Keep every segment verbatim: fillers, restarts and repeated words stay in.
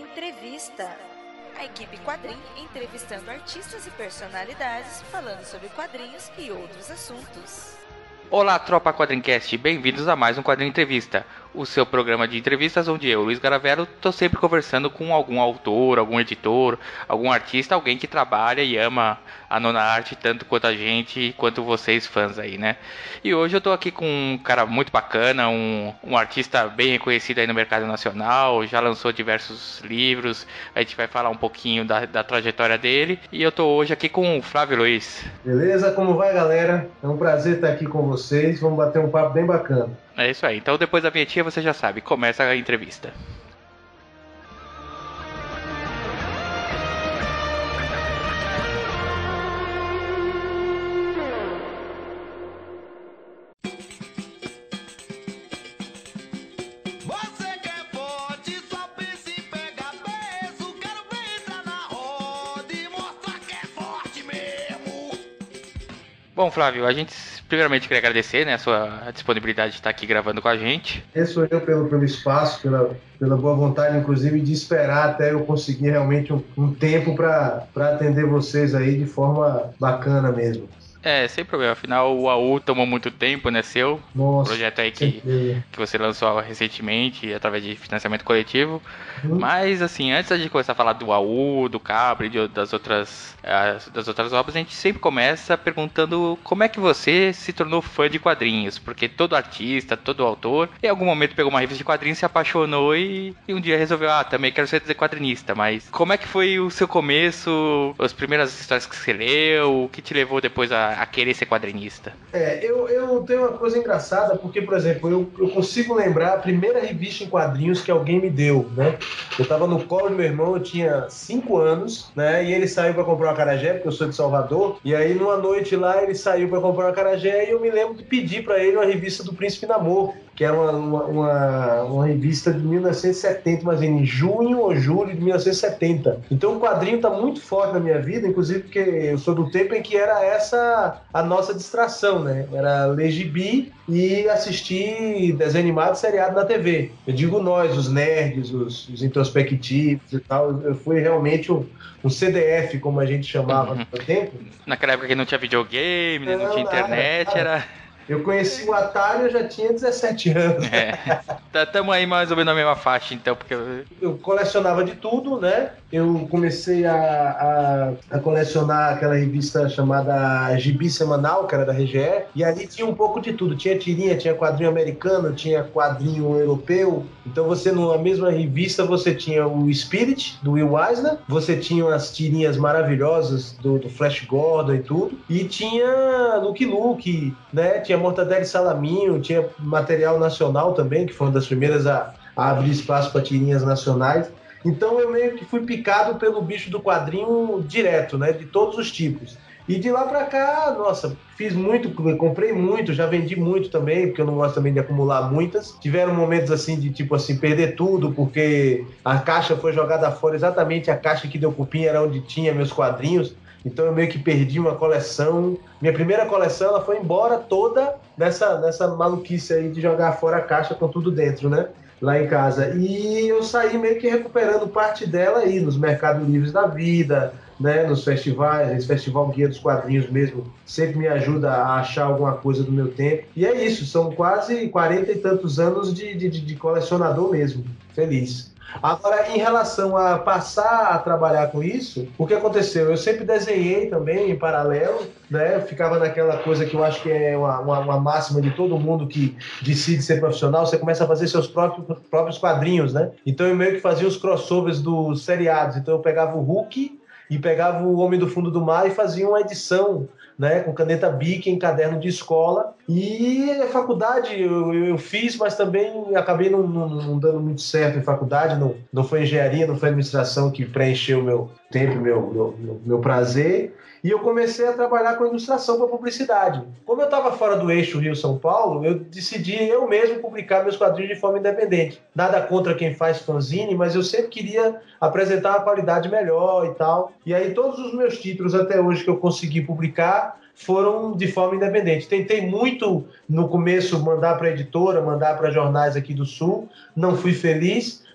Entrevista. A equipe Quadrim entrevistando artistas e personalidades, falando sobre quadrinhos e outros assuntos. Olá, tropa Quadrincast, bem-vindos a mais um Quadrinho Entrevista, o seu programa de entrevistas onde eu, Luiz Garavelo, estou sempre conversando com algum autor, algum editor, algum artista, alguém que trabalha e ama a nona arte tanto quanto a gente, quanto vocês fãs aí, né? E hoje eu estou aqui com um cara muito bacana, um, um artista bem reconhecido aí no mercado nacional, já lançou diversos livros, a gente vai falar um pouquinho da, da trajetória dele, e eu estou hoje aqui com o Flávio Luiz. Beleza? Como vai, galera? É um prazer estar aqui com vocês, vamos bater um papo bem bacana. É isso aí, então depois da vinhetinha você já sabe, começa a entrevista. Bom, Flávio, a gente primeiramente queria agradecer, né, a sua disponibilidade de estar aqui gravando com a gente. Agradeço eu pelo, pelo espaço, pela, pela boa vontade, inclusive, de esperar até eu conseguir realmente um, um tempo para atender vocês aí de forma bacana mesmo. É, sem problema, afinal o A U tomou muito tempo, né, seu? Nossa, projeto aí que, que você lançou recentemente, através de financiamento coletivo. Hum. Mas, assim, antes de começar a falar do A U, do Capri, de, das, outras, das outras obras, a gente sempre começa perguntando como é que você se tornou fã de quadrinhos, porque todo artista, todo autor, em algum momento pegou uma revista de quadrinhos, se apaixonou e, e um dia resolveu, ah, também quero ser quadrinista. Mas como é que foi o seu começo, as primeiras histórias que você leu, o que te levou depois a a querer ser quadrinista? É, eu, eu tenho uma coisa engraçada, porque, por exemplo, eu, eu consigo lembrar a primeira revista em quadrinhos que alguém me deu, né? Eu tava no colo do meu irmão, eu tinha cinco anos, né? E ele saiu pra comprar uma acarajé, porque eu sou de Salvador, e aí numa noite lá ele saiu pra comprar uma acarajé e eu me lembro de pedir pra ele uma revista do Príncipe Namor, que era uma, uma, uma, uma revista de mil novecentos e setenta, mas em junho ou julho de mil novecentos e setenta. Então o quadrinho está muito forte na minha vida, inclusive porque eu sou do tempo em que era essa a nossa distração, né? Era ler gibi e assistir desenho animado seriado na T V. Eu digo nós, os nerds, os, os introspectivos e tal, eu fui realmente um, um C D F, como a gente chamava uhum. no tempo. Naquela época que não tinha videogame, não, não tinha internet, nada, era... Eu conheci o Atari, eu já tinha dezessete anos. É, estamos aí mais ou menos na mesma faixa, então, porque... Eu colecionava de tudo, né? Eu comecei a, a, a colecionar aquela revista chamada Gibi Semanal, que era da R G E, e ali tinha um pouco de tudo. Tinha tirinha, tinha quadrinho americano, tinha quadrinho europeu. Então você, numa mesma revista, você tinha o Spirit, do Will Eisner, você tinha as tirinhas maravilhosas do, do Flash Gordon e tudo, e tinha Lucky Luke, né? Tinha Mortadela e Salaminho, tinha material nacional também, que foi uma das primeiras a, a abrir espaço para tirinhas nacionais. Então eu meio que fui picado pelo bicho do quadrinho direto, né, de todos os tipos. E de lá pra cá, nossa, fiz muito, comprei muito, já vendi muito também, porque eu não gosto também de acumular muitas. Tiveram momentos assim de tipo assim, perder tudo, porque a caixa foi jogada fora, exatamente a caixa que deu cupim era onde tinha meus quadrinhos. Então eu meio que perdi uma coleção. Minha primeira coleção, ela foi embora toda nessa, nessa maluquice aí de jogar fora a caixa com tudo dentro, né? Lá em casa. E eu saí meio que recuperando parte dela aí, nos mercados livres da vida, né? Nos festivais, esse Festival Guia dos Quadrinhos mesmo, sempre me ajuda a achar alguma coisa do meu tempo. E é isso, são quase quarenta e tantos anos de, de, de colecionador mesmo. Feliz. Agora, em relação a passar a trabalhar com isso, o que aconteceu? Eu sempre desenhei também em paralelo, né? Eu ficava naquela coisa que eu acho que é uma, uma, uma máxima de todo mundo que decide ser profissional, você começa a fazer seus próprios, próprios quadrinhos, né? Então eu meio que fazia os crossovers dos seriados, então eu pegava o Hulk e pegava o Homem do Fundo do Mar e fazia uma edição, né, com caneta Bic em caderno de escola. E a faculdade eu, eu fiz, mas também acabei não, não, não dando muito certo em faculdade. Não, não foi engenharia, não foi administração que preencheu o meu tempo, meu, meu, meu, meu prazer. E eu comecei a trabalhar com ilustração para publicidade. Como eu estava fora do eixo Rio-São Paulo, eu decidi eu mesmo publicar meus quadrinhos de forma independente. Nada contra quem faz fanzine, mas eu sempre queria apresentar uma qualidade melhor e tal. E aí todos os meus títulos até hoje que eu consegui publicar foram de forma independente. Tentei muito no começo mandar para editora, mandar para jornais aqui do Sul, não fui feliz,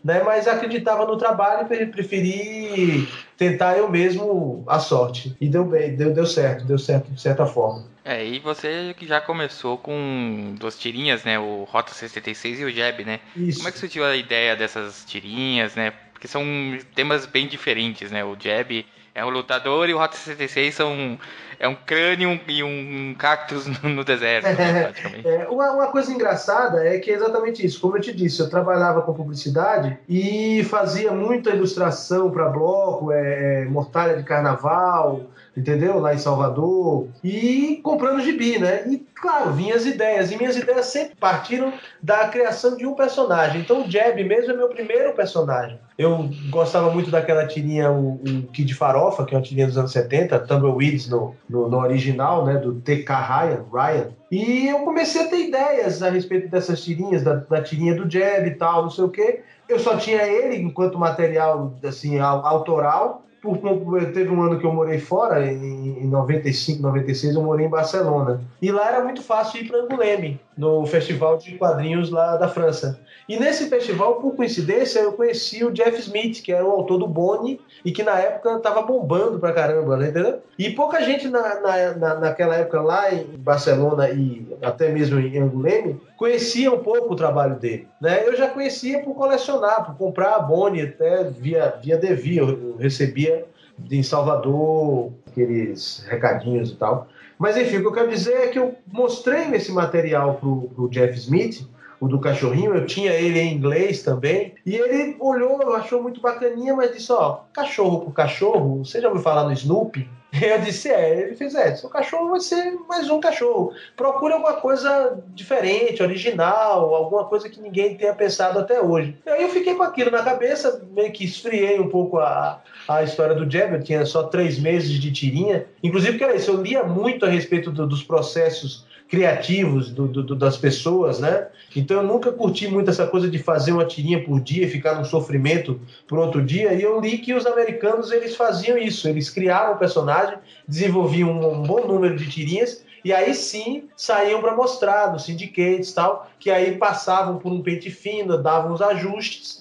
né? Mas acreditava no trabalho e preferi tentar eu mesmo a sorte. E deu bem, deu, deu certo, deu certo de certa forma. É, e você que já começou com duas tirinhas, né? O Rota sessenta e seis e o Jab, né? Isso. Como é que surgiu a ideia dessas tirinhas, né? Porque são temas bem diferentes, né? O Jab é um lutador e o Rota sessenta e seis são, é um crânio e um cactus no, no deserto, né? Praticamente. É, uma, uma coisa engraçada é que é exatamente isso. Como eu te disse, eu trabalhava com publicidade e fazia muita ilustração para bloco, é, é, mortalha de carnaval, entendeu? Lá em Salvador. E comprando gibi, né? E, claro, vinham as ideias. E minhas ideias sempre partiram da criação de um personagem. Então o Jab mesmo é meu primeiro personagem. Eu gostava muito daquela tirinha, o, o Kid Farofa, que é uma tirinha dos anos setenta, Tumbleweeds no, no, no original, né? Do T K Ryan, Ryan. E eu comecei a ter ideias a respeito dessas tirinhas, da, da tirinha do Jab e tal, não sei o quê. Eu só tinha ele enquanto material, assim, autoral. Por, teve um ano que eu morei fora, em, em noventa e cinco, noventa e seis, eu morei em Barcelona. E lá era muito fácil ir para Angoulême, no festival de quadrinhos lá da França. E nesse festival, por coincidência, eu conheci o Jeff Smith, que era o autor do Bonnie, e que na época estava bombando pra caramba, né, entendeu? E pouca gente na, na, na, naquela época lá em Barcelona e até mesmo em Angoulême conhecia um pouco o trabalho dele, né? Eu já conhecia por colecionar, por comprar a Bonnie, até via, via Devi, eu recebia em Salvador aqueles recadinhos e tal. Mas enfim, o que eu quero dizer é que eu mostrei esse material pro, pro Jeff Smith, o do cachorrinho, eu tinha ele em inglês também, e ele olhou, achou muito bacaninha, mas disse, ó, cachorro por cachorro, você já ouviu falar no Snoopy? Eu disse, é, ele fez, é, seu cachorro vai ser mais um cachorro, procure alguma coisa diferente, original, alguma coisa que ninguém tenha pensado até hoje. E aí eu fiquei com aquilo na cabeça, meio que esfriei um pouco a, a história do Jab, eu tinha só três meses de tirinha, inclusive que era isso, eu lia muito a respeito do, dos processos criativos do, do, das pessoas, né? Então eu nunca curti muito essa coisa de fazer uma tirinha por dia e ficar num sofrimento por outro dia, e eu li que os americanos eles faziam isso, eles criavam um personagem, desenvolviam um, um bom número de tirinhas, e aí sim saíam para mostrar nos syndicates e tal, que aí passavam por um pente fino, davam os ajustes,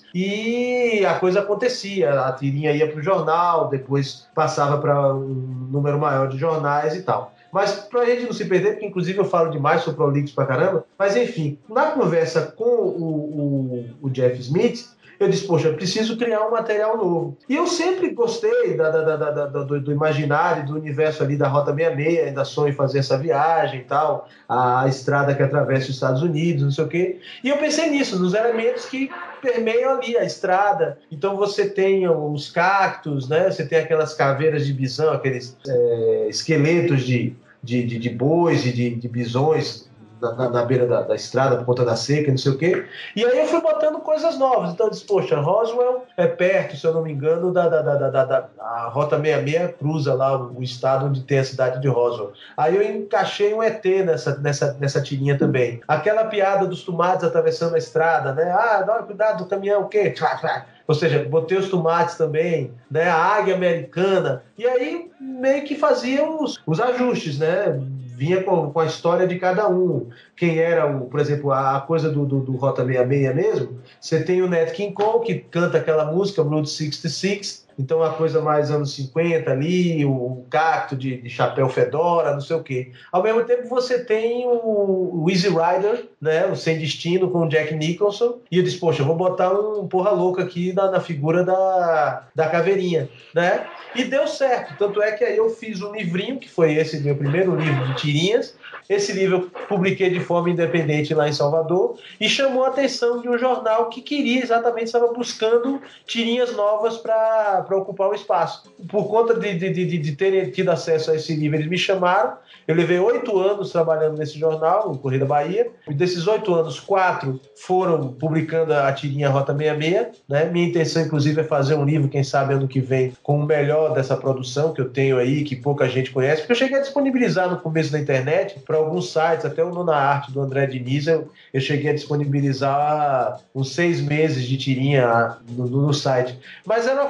e a coisa acontecia, a tirinha ia para o jornal, depois passava para um número maior de jornais e tal. Mas pra gente não se perder, porque inclusive eu falo demais, sou prolixo pra caramba, mas enfim, na conversa com o, o, o Jeff Smith, eu disse, poxa, eu preciso criar um material novo. E eu sempre gostei da, da, da, da, do, do imaginário, do universo ali da Rota sessenta e seis, ainda sonho em fazer essa viagem e tal, a estrada que atravessa os Estados Unidos, não sei o quê. E eu pensei nisso, nos elementos que permeiam ali a estrada. Então você tem os cactos, né? Você tem aquelas caveiras de bisão, aqueles é, esqueletos de, de, de, de bois e de, de bisões na, na beira da, da estrada, por conta da seca, não sei o quê. E aí eu fui botando coisas novas. Então eu disse, poxa, Roswell é perto, se eu não me engano, da, da, da, da, da a Rota sessenta e seis cruza lá o, o estado onde tem a cidade de Roswell. Aí eu encaixei um E T nessa, nessa, nessa tirinha também. Aquela piada dos tomates atravessando a estrada, né? Ah, dá cuidado do caminhão, o quê? Ou seja, botei os tomates também, né? A águia americana. E aí meio que fazia os, os ajustes, né? Vinha com, com a história de cada um. Quem era, o, por exemplo, a, a coisa do, do, do Rota sessenta e seis mesmo, você tem o Nat King Cole, que canta aquela música, Route sessenta e seis, então a coisa mais anos cinquenta ali, o cacto de, de chapéu fedora, não sei o quê. Ao mesmo tempo você tem o, o Easy Rider, né, o Sem Destino com o Jack Nicholson, e eu disse, poxa, eu vou botar um porra louca aqui na, na figura da, da caveirinha, né? E deu certo, tanto é que aí eu fiz um livrinho, que foi esse meu primeiro livro de tirinhas. Esse livro eu publiquei de forma independente lá em Salvador e chamou a atenção de um jornal que queria exatamente, estava buscando tirinhas novas para ocupar o espaço. Por conta de, de, de, de terem tido acesso a esse livro, eles me chamaram. Eu levei oito anos trabalhando nesse jornal, no Correio da Bahia. E desses oito anos, quatro foram publicando a tirinha Rota sessenta e seis. Né? Minha intenção, inclusive, é fazer um livro, quem sabe ano que vem, com o melhor dessa produção que eu tenho aí, que pouca gente conhece. Porque eu cheguei a disponibilizar no começo da internet para alguns sites, até o Nona Arte do André Diniz, eu, eu cheguei a disponibilizar uns seis meses de tirinha no, no, no site. Mas era uma coisa ainda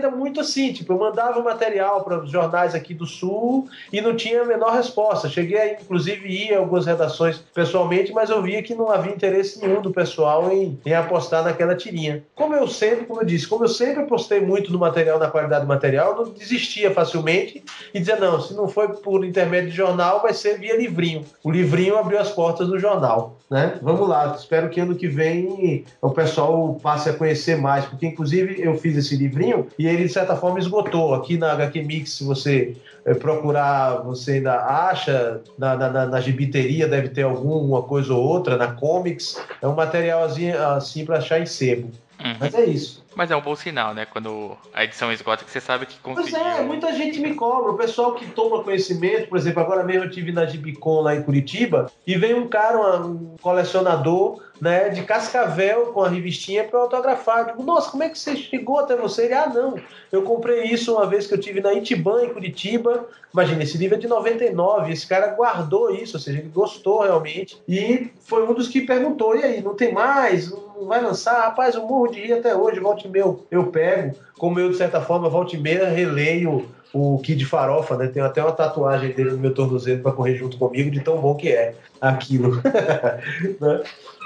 era muito assim, tipo, eu mandava material para os jornais aqui do Sul e não tinha a menor resposta. Cheguei a, inclusive, ir a algumas redações pessoalmente, mas eu via que não havia interesse nenhum do pessoal em, em apostar naquela tirinha. Como eu sempre, como eu disse, como eu sempre apostei muito no material, na qualidade do material, eu não desistia facilmente e dizia, não, se não foi por intermédio de jornal, vai ser via livrinho. O livrinho abriu as portas do jornal, né? Vamos lá, espero que ano que vem o pessoal passe a conhecer mais, porque inclusive eu fiz esse livrinho e ele de certa forma esgotou. Aqui na agá quê Mix, se você é, procurar, você ainda acha, na, na, na gibiteria deve ter alguma coisa ou outra, na Comics, é um material assim, assim para achar em sebo. Uhum. Mas é isso. Mas é um bom sinal, né? Quando a edição esgota, que você sabe que conseguiu... Pois é, muita gente me cobra. O pessoal que toma conhecimento, por exemplo, agora mesmo eu estive na Gibicon lá em Curitiba e veio um cara, um colecionador, né, de Cascavel com a revistinha para autografar. Eu digo, nossa, como é que você chegou até você? Ele, ah, não, eu comprei isso uma vez que eu tive na Itiban, em Curitiba. Imagina, esse livro é de noventa e nove, esse cara guardou isso, ou seja, ele gostou realmente. E foi um dos que perguntou, e aí, não tem mais? Não vai lançar? Rapaz, eu morro de rir até hoje, volta e meia eu, eu pego. Como eu, de certa forma, volta e meia releio o Kid Farofa, né? Tenho até uma tatuagem dele no meu tornozelo para correr junto comigo, de tão bom que é aquilo. Né?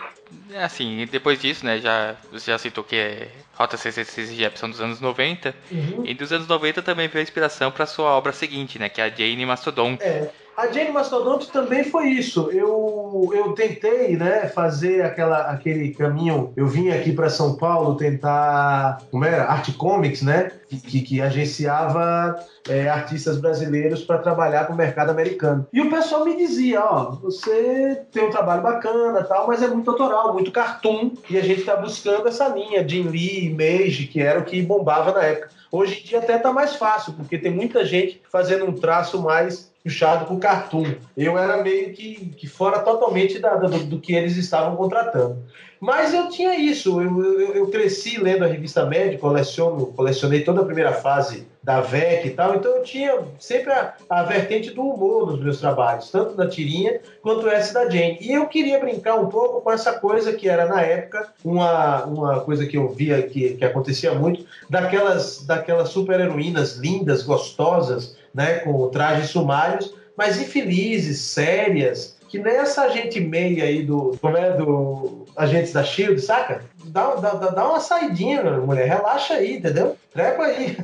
Assim, depois disso, né, já, você já citou que é Rota sessenta e seis e Jep são dos anos noventa, uhum. E dos anos noventa também veio a inspiração para sua obra seguinte, né, que é a Jane Mastodonte. É. A Jane Mastodonte também foi isso. Eu, eu tentei, né, fazer aquela, aquele caminho. Eu vim aqui para São Paulo tentar, como era? Art Comics, né? Que, que agenciava é, artistas brasileiros para trabalhar para o mercado americano. E o pessoal me dizia, ó, você tem um trabalho bacana, tal, mas é muito autoral, muito cartoon. E a gente está buscando essa linha, Jim Lee, Image, que era o que bombava na época. Hoje em dia até tá mais fácil, porque tem muita gente fazendo um traço mais puxado pro cartoon. Eu era meio que, que fora totalmente da, do, do que eles estavam contratando. Mas eu tinha isso, eu, eu, eu cresci lendo a revista Mad, coleciono, colecionei toda a primeira fase da V E C e tal, então eu tinha sempre a, a vertente do humor nos meus trabalhos, tanto da tirinha quanto essa da Jane. E eu queria brincar um pouco com essa coisa que era, na época, uma, uma coisa que eu via que, que acontecia muito, daquelas, daquelas super-heroínas lindas, gostosas, né, com trajes sumários, mas infelizes, sérias, que nessa agente meia aí do, como é, do Agentes da Shield, saca? Dá, dá, dá uma saidinha, mulher, relaxa aí, entendeu? Trepa aí.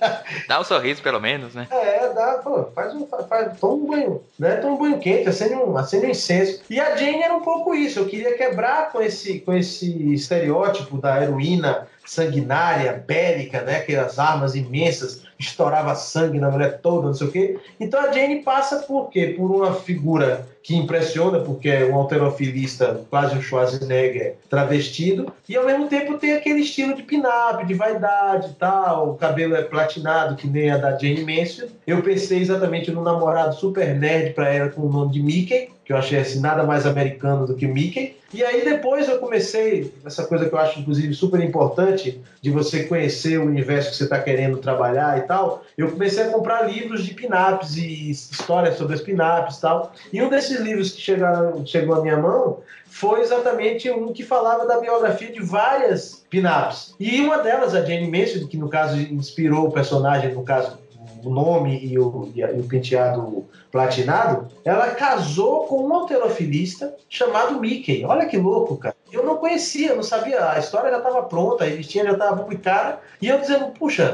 Dá um sorriso, pelo menos, né? É, dá, pô, faz um, faz, toma um banho, né? Toma um banho quente, acende um, acende um incenso. E a Jane era um pouco isso, eu queria quebrar com esse, com esse estereótipo da heroína sanguinária, bélica, né? Aquelas armas imensas, estourava sangue na mulher toda, não sei o quê. Então a Jane passa por quê? Por uma figura que impressiona, porque é um halterofilista, quase um Schwarzenegger travestido, e ao mesmo tempo tem aquele estilo de pin-up, de vaidade e tal, o cabelo é platinado, que nem a da Jane Mansfield. Eu pensei exatamente no namorado super nerd para ela com o nome de Mickey, que eu achei assim, nada mais americano do que Mickey. E aí depois eu comecei, essa coisa que eu acho inclusive super importante, de você conhecer o universo que você está querendo trabalhar e tal, eu comecei a comprar livros de pin-ups e histórias sobre as pin-ups e tal. E um desses livros que chegaram, chegou à minha mão foi exatamente um que falava da biografia de várias pin-ups. E uma delas, a Jane Mansfield, que no caso inspirou o personagem, no caso o nome e o, e o penteado platinado, ela casou com um halterofilista chamado Mickey. Olha que louco, cara. Eu não conhecia, não sabia, a história já estava pronta, a revistinha já estava publicada, e eu dizendo, puxa,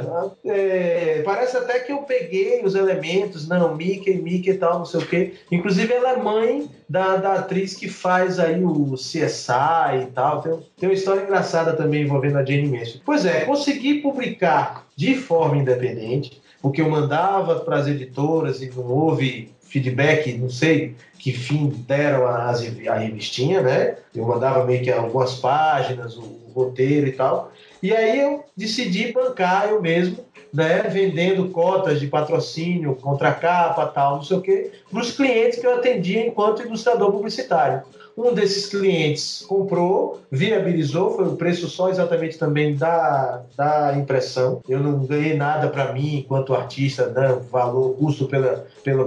é, parece até que eu peguei os elementos, não, Mickey, Mickey e tal, não sei o quê. Inclusive ela é mãe da, da atriz que faz aí o C S I e tal. Tem, tem uma história engraçada também envolvendo a Jane Mansfield. Pois é, consegui publicar de forma independente, porque eu mandava para as editoras e não houve feedback, não sei que fim deram a, a revistinha, né? Eu mandava meio que algumas páginas, o, o roteiro e tal. E aí eu decidi bancar eu mesmo, né? Vendendo cotas de patrocínio, contracapa, tal, não sei o quê, para os clientes que eu atendia enquanto ilustrador publicitário. Um desses clientes comprou, viabilizou, foi o preço só exatamente também da, da impressão. Eu não ganhei nada para mim enquanto artista, né? Valor, custo pela, pela, pela, pela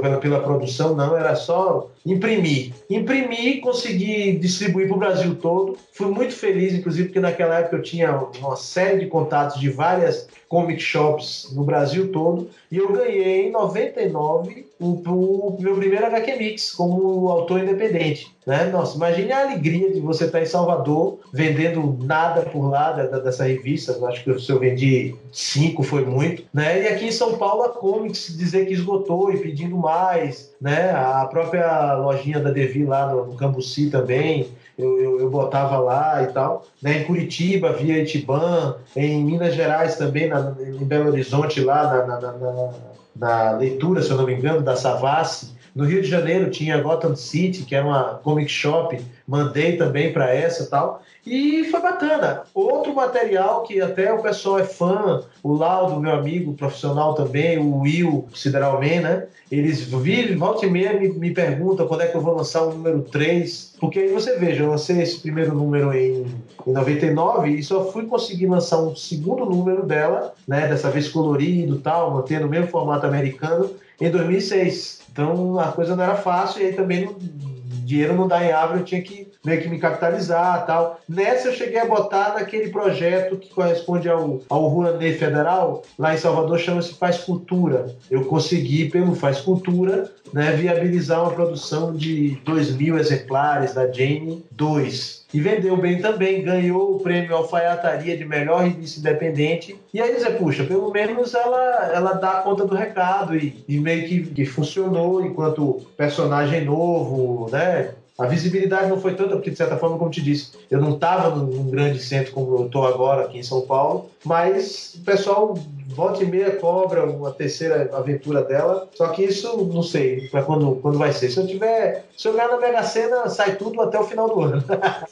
produção, não, era só imprimir. Imprimir, consegui distribuir para o Brasil todo. Fui muito feliz, inclusive, porque naquela época eu tinha uma série de contatos de várias comic shops no Brasil todo, e eu ganhei em noventa e nove o, o meu primeiro H Q Mix como autor independente, né? Nossa, imagine a alegria de você estar em Salvador vendendo nada por lá da, da, dessa revista. Eu acho que se eu vendi cinco foi muito, né? E aqui em São Paulo a Comics dizer que esgotou e pedindo mais, né? A própria lojinha da Devi lá no, no Cambuci também, Eu, eu, eu botava lá e tal, né? Em Curitiba, via Itiban, em Minas Gerais também, na, em Belo Horizonte, lá na, na, na, na, na leitura, se eu não me engano, da Savassi. No Rio de Janeiro tinha Gotham City, que era uma comic shop, mandei também para essa e tal. E foi bacana. Outro material que até o pessoal é fã, o Laudo, meu amigo profissional também, o Will Sideralman, né? Eles vivem, volta e meia, me, me perguntam quando é que eu vou lançar o número três. Porque aí você veja, eu lancei esse primeiro número em, em noventa e nove e só fui conseguir lançar um segundo número dela, né? Dessa vez colorido e tal, mantendo o mesmo formato americano, em dois mil e seis. Então a coisa não era fácil e aí também não, dinheiro não dá em árvore, eu tinha que meio que me capitalizar e tal. Nessa eu cheguei a botar naquele projeto que corresponde ao, ao Rouanet Federal, lá em Salvador, chama-se Faz Cultura. Eu consegui, pelo Faz Cultura, né, viabilizar uma produção de dois mil exemplares da Jane dois. E vendeu bem também, ganhou o prêmio Alfaiataria de melhor revista independente. E aí você, puxa, pelo menos ela, ela dá conta do recado e, e meio que, que funcionou enquanto personagem novo, né? A visibilidade não foi tanta, porque de certa forma, como te disse, eu não estava num grande centro como eu estou agora aqui em São Paulo, mas o pessoal volta e meia cobra uma terceira aventura dela, só que isso, não sei, para quando, quando vai ser. Se eu tiver, se eu ganhar na Mega Sena, sai tudo até o final do ano.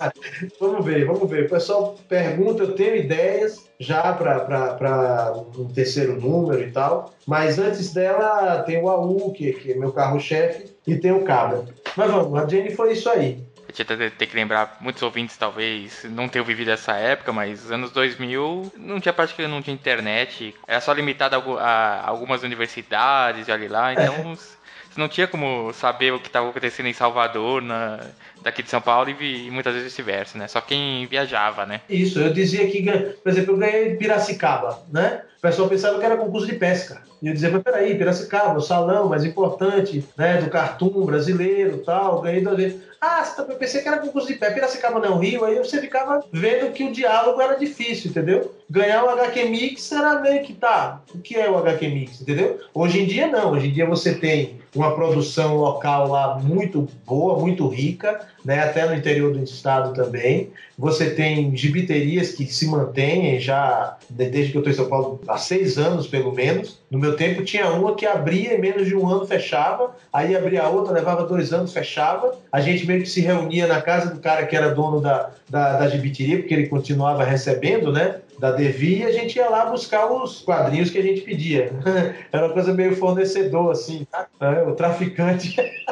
Vamos ver, vamos ver. O pessoal pergunta, eu tenho ideias já para um terceiro número e tal, mas antes dela tem o A U, que, que é meu carro-chefe, e tem o Cabra. Mas vamos, a Jane foi isso aí. A gente até tem que lembrar, muitos ouvintes talvez não tenham vivido essa época, mas nos anos dois mil não tinha praticamente não tinha internet, era só limitado a, a algumas universidades e olha lá, então é. Você não tinha como saber o que estava acontecendo em Salvador, na, daqui de São Paulo e, e muitas vezes vice-versa, né? Só quem viajava, né? Isso, eu dizia que, por exemplo, eu ganhei Piracicaba, né? O pessoal pensava que era concurso de pesca. E eu dizia, mas peraí, Piracicaba, o salão mais importante, né, do cartoon brasileiro e tal, ganhei duas vezes. Ah, eu pensei que era concurso de pé, Piracicaba não, Rio, aí você ficava vendo que o diálogo era difícil, entendeu? Ganhar o H Q Mix era meio que, tá, o que é o H Q Mix, entendeu? Hoje em dia não, hoje em dia você tem uma produção local lá muito boa, muito rica, né, até no interior do estado também. Você tem gibiterias que se mantêm já desde que eu estou em São Paulo há seis anos, pelo menos. No meu tempo tinha uma que abria em menos de um ano fechava, aí abria a outra, levava dois anos, fechava. A gente meio que se reunia na casa do cara que era dono da, da, da gibiteria, porque ele continuava recebendo, né, da Devi, e a gente ia lá buscar os quadrinhos que a gente pedia. Era uma coisa meio fornecedor, assim, tá? O traficante.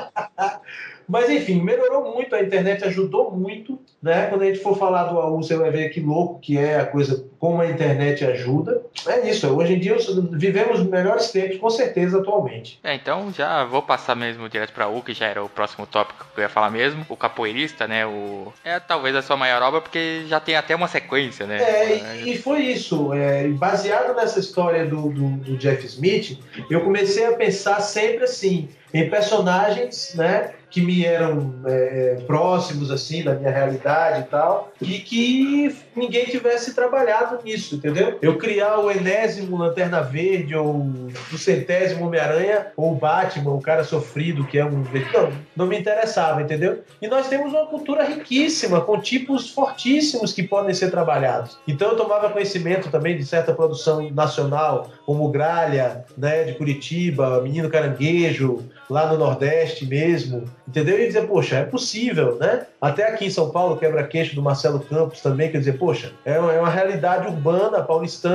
Mas enfim, melhorou muito, a internet ajudou muito, né? Quando a gente for falar do A U, você vai ver que louco que é a coisa, como a internet ajuda. É isso, hoje em dia vivemos os melhores tempos, com certeza, atualmente. É, então já vou passar mesmo direto para A U, que já era o próximo tópico que eu ia falar mesmo. O Capoeirista, né? O... É talvez a sua maior obra, porque já tem até uma sequência, né? É, e, e foi isso. É, baseado nessa história do, do, do Jeff Smith, eu comecei a pensar sempre assim, em personagens, né, que me eram é, próximos assim da minha realidade e tal, e que ninguém tivesse trabalhado nisso, entendeu? Eu criar o enésimo Lanterna Verde ou o centésimo Homem-Aranha ou o Batman, o cara sofrido que é um... Não, não me interessava, entendeu? E nós temos uma cultura riquíssima, com tipos fortíssimos que podem ser trabalhados. Então eu tomava conhecimento também de certa produção nacional, como Gralha, né, de Curitiba, Menino Caranguejo, lá no Nordeste mesmo, entendeu? E dizer, poxa, é possível, né? Até aqui em São Paulo, Quebra-Queixo do Marcelo Campos também, quer dizer, poxa, é uma, é uma realidade urbana, paulistana,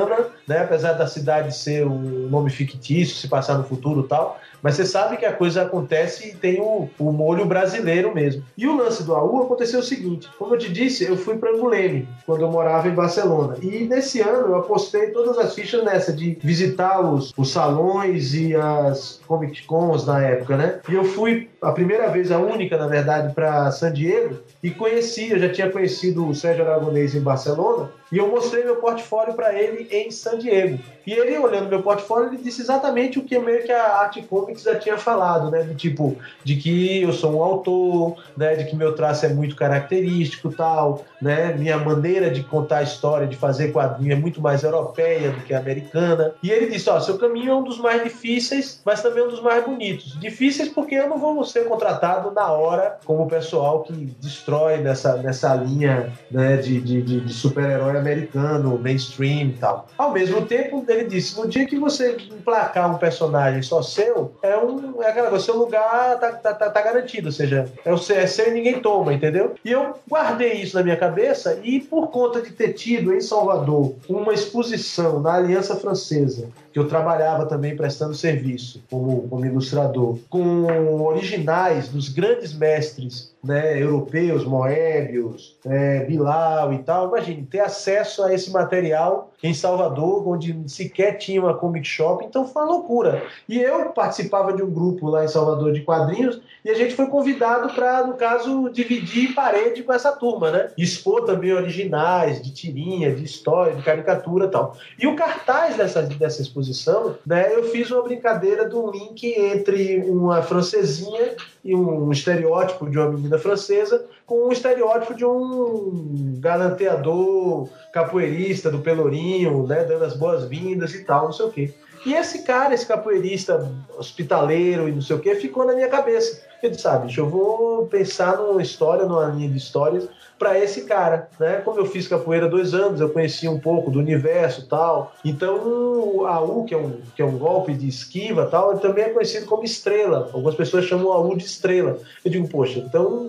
né? Apesar da cidade ser um nome fictício, se passar no futuro e tal, mas você sabe que a coisa acontece e tem o, o molho brasileiro mesmo. E o lance do A U aconteceu o seguinte, como eu te disse, eu fui para Angoulême, quando eu morava em Barcelona. E nesse ano eu apostei todas as fichas nessa, de visitar os, os salões e as Comic Cons na época, né? E eu fui a primeira vez, a única, na verdade, para San Diego e conheci, eu já tinha conhecido o Sérgio Aragonês em Barcelona, e eu mostrei meu portfólio para ele em San Diego. E ele, olhando meu portfólio, ele disse exatamente o que meio que a Arte Comics já tinha falado, né? Do tipo, de que eu sou um autor, né? De que meu traço é muito característico, tal, né? Minha maneira de contar a história, de fazer quadrinho é muito mais europeia do que americana. E ele disse, ó, seu caminho é um dos mais difíceis, mas também um dos mais bonitos. Difíceis porque eu não vou ser contratado na hora como o pessoal que destrói nessa, nessa linha, né? De, de, de, de super-herói americano, mainstream e tal. Ao mesmo tempo, ele disse, no dia que você emplacar um personagem só seu, é, um, é aquela coisa, seu lugar tá, tá, tá, tá garantido, ou seja, é, o seu, é seu e ninguém toma, entendeu? E eu guardei isso na minha cabeça e por conta de ter tido em Salvador uma exposição na Aliança Francesa, que eu trabalhava também prestando serviço como, como ilustrador, com originais dos grandes mestres, né, europeus, Moebius, é, Bilal e tal. Imagine, ter acesso a esse material em Salvador, onde sequer tinha uma comic shop, então foi uma loucura. E eu participava de um grupo lá em Salvador de quadrinhos e a gente foi convidado para, no caso, dividir parede com essa turma, né? Expor também originais de tirinha, de história, de caricatura e tal. E o cartaz dessa, dessa exposição, né, eu fiz uma brincadeira do link entre uma francesinha e um estereótipo de uma menina francesa com um estereótipo de um galanteador capoeirista do Pelourinho, né, dando as boas-vindas e tal, não sei o quê. E esse cara, esse capoeirista hospitaleiro e não sei o quê, ficou na minha cabeça. Eu disse, sabe, bicho, eu vou pensar numa história, numa linha de histórias para esse cara, né? Como eu fiz capoeira há dois anos, eu conhecia um pouco do universo e tal. Então, o A U, que é, um, que é um golpe de esquiva tal, ele também é conhecido como estrela. Algumas pessoas chamam o A U de estrela. Eu digo, poxa, então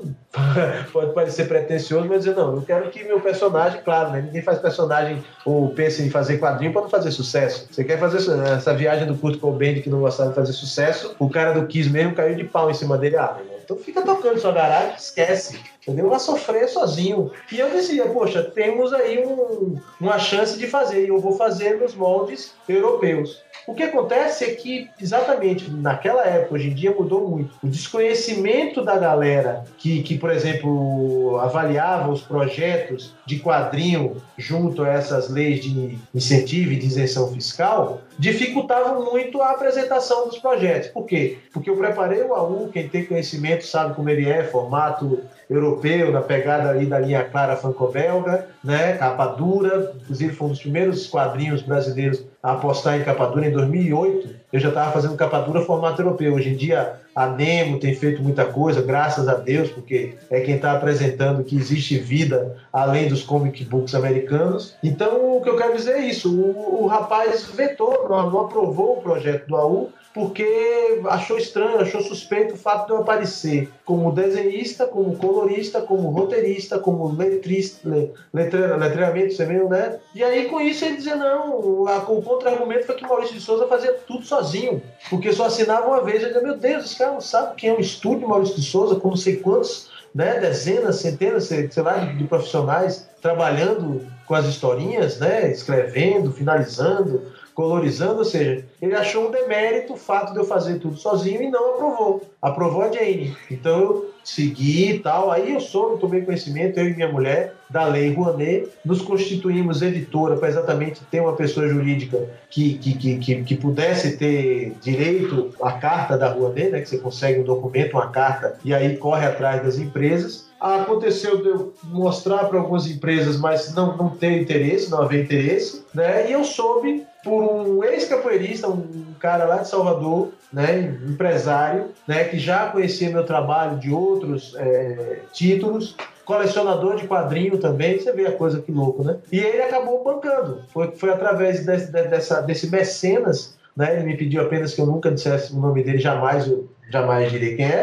pode parecer pretencioso, mas eu não, eu quero que meu personagem, claro, né? Ninguém faz personagem ou pensa em fazer quadrinho para não fazer sucesso. Você quer fazer essa viagem do Kurt Cobain que não gostava de fazer sucesso, o cara do Kiss mesmo caiu de pau em cima dele. Ah, então fica tocando sua garagem, esquece. Entendeu? Vai sofrer sozinho. E eu dizia, poxa, temos aí um, uma chance de fazer, e eu vou fazer nos moldes europeus. O que acontece é que, exatamente naquela época, hoje em dia mudou muito. O desconhecimento da galera que, que, por exemplo, avaliava os projetos de quadrinho junto a essas leis de incentivo e de isenção fiscal, dificultavam muito a apresentação dos projetos. Por quê? Porque eu preparei o A U, quem tem conhecimento sabe como ele é, formato europeu, na pegada ali da linha clara franco-belga, né, capa dura, inclusive foi um dos primeiros quadrinhos brasileiros a apostar em capa dura em dois mil e oito, eu já estava fazendo capa dura formato europeu. Hoje em dia a Nemo tem feito muita coisa, graças a Deus, porque é quem está apresentando que existe vida além dos comic books americanos. Então o que eu quero dizer é isso, o, o rapaz vetou, não, não aprovou o projeto do A U, porque achou estranho, achou suspeito o fato de eu aparecer como desenhista, como colorista, como roteirista, como letrista, letre, letreiramento, você viu, né? E aí com isso ele dizia, não, a, o contra-argumento foi que o Maurício de Souza fazia tudo sozinho, porque só assinava uma vez. Eu dizia, meu Deus, esse cara não sabe quem é um estúdio Maurício de Souza, com não sei quantos, né, dezenas, centenas, sei lá, de, de profissionais trabalhando com as historinhas, né, escrevendo, finalizando, colorizando, ou seja, ele achou um demérito o fato de eu fazer tudo sozinho e não aprovou. Aprovou a Jane. Então eu segui e tal. Aí eu soube, tomei conhecimento, eu e minha mulher, da Lei Rouanet, nos constituímos editora para exatamente ter uma pessoa jurídica que, que, que, que, que pudesse ter direito à carta da Rouanet, né, que você consegue um documento, uma carta, e aí corre atrás das empresas. Aconteceu de eu mostrar para algumas empresas, mas não, não ter interesse, não haver interesse, né? E eu soube por um ex-capoeirista, um cara lá de Salvador, né, empresário, né, que já conhecia meu trabalho de outros é, títulos, colecionador de quadrinho também, você vê a coisa que louco, né? E ele acabou bancando. Foi, foi através desse, dessa, desse mecenas, né? Ele me pediu apenas que eu nunca dissesse o nome dele, jamais, eu jamais direi quem é.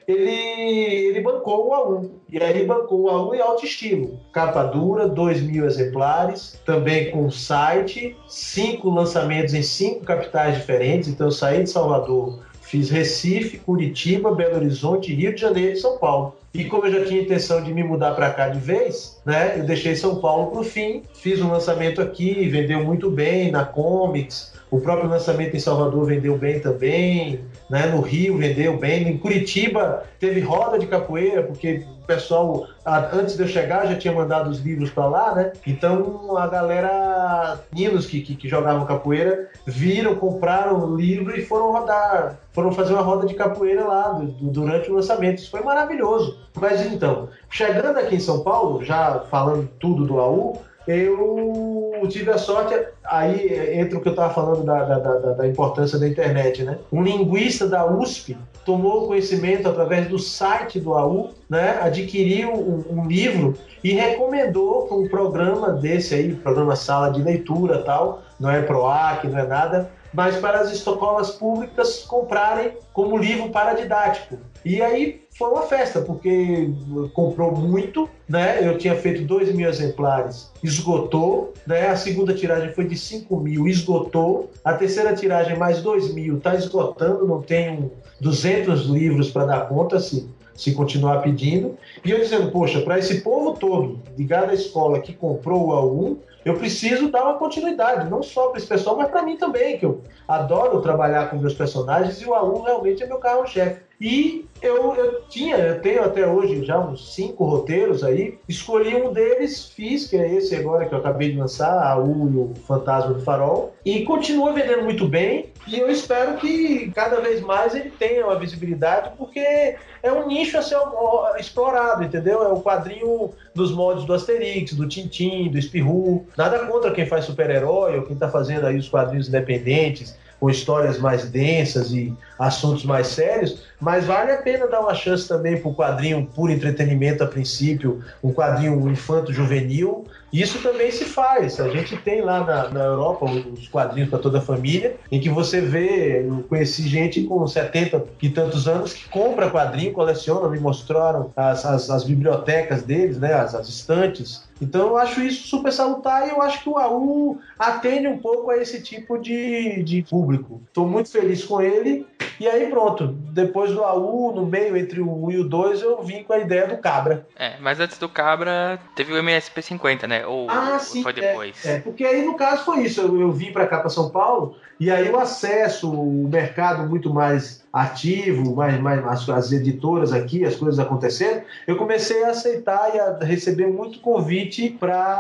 ele, ele bancou o A um. E aí bancou o A um em alto estilo. Capa dura, dois mil exemplares, também com site, cinco lançamentos em cinco capitais diferentes. Então eu saí de Salvador, fiz Recife, Curitiba, Belo Horizonte, Rio de Janeiro e São Paulo. E como eu já tinha intenção de me mudar para cá de vez, né, eu deixei São Paulo para o fim, fiz um lançamento aqui, vendeu muito bem na Comics, o próprio lançamento em Salvador vendeu bem também, né, no Rio vendeu bem, em Curitiba teve roda de capoeira, porque o pessoal, antes de eu chegar, já tinha mandado os livros para lá, né? Então a galera, meninos que, que, que jogavam capoeira, viram, compraram o livro e foram rodar, foram fazer uma roda de capoeira lá do, do, durante o lançamento. Isso foi maravilhoso. Mas então, chegando aqui em São Paulo, já falando tudo do A U, eu tive a sorte, aí entra o que eu estava falando da, da, da, da importância da internet, né? Um linguista da U S P tomou conhecimento através do site do A U, né? Adquiriu um, um livro e recomendou um programa desse aí, programa Sala de Leitura e tal, não é PROAC, não é nada, mas para as escolas públicas comprarem como livro paradidático. E aí foi uma festa, porque comprou muito, né? Eu tinha feito dois mil exemplares, esgotou, né? A segunda tiragem foi de cinco mil, esgotou. A terceira tiragem, mais dois mil, está esgotando, não tenho duzentos livros para dar conta, se, se continuar pedindo. E eu dizendo, poxa, para esse povo todo ligado à escola que comprou o A um, eu preciso dar uma continuidade, não só para esse pessoal, mas para mim também, que eu adoro trabalhar com meus personagens e o A um realmente é meu carro-chefe. E eu, eu tinha, eu tenho até hoje já uns cinco roteiros aí, escolhi um deles, fiz, que é esse agora que eu acabei de lançar, A U e o Fantasma do Farol, e continua vendendo muito bem, e eu espero que cada vez mais ele tenha uma visibilidade, porque é um nicho a ser explorado, entendeu? É o quadrinho dos moldes do Asterix, do Tintin, do Spirou, nada contra quem faz super-herói ou quem está fazendo aí os quadrinhos independentes, com histórias mais densas e assuntos mais sérios, mas vale a pena dar uma chance também para o quadrinho por entretenimento a princípio, um quadrinho infanto-juvenil. Isso também se faz. A gente tem lá na, na Europa os quadrinhos para toda a família, em que você vê, eu conheci gente com setenta e tantos anos que compra quadrinho, coleciona, me mostraram as, as, as bibliotecas deles, né, as, as estantes. Então eu acho isso super salutar e eu acho que o A U atende um pouco a esse tipo de, de público. Estou muito feliz com ele. E aí pronto, depois do A U, no meio entre o um e o dois, eu vim com a ideia do Cabra. É, mas antes do Cabra teve o M S P cinquenta, né? Ou ah, sim, foi depois? É, é, porque aí no caso foi isso, eu, eu vim para cá, para São Paulo, e aí o acesso, o mercado muito mais ativo, mais, mais as, as editoras aqui, as coisas acontecendo, eu comecei a aceitar e a receber muito convite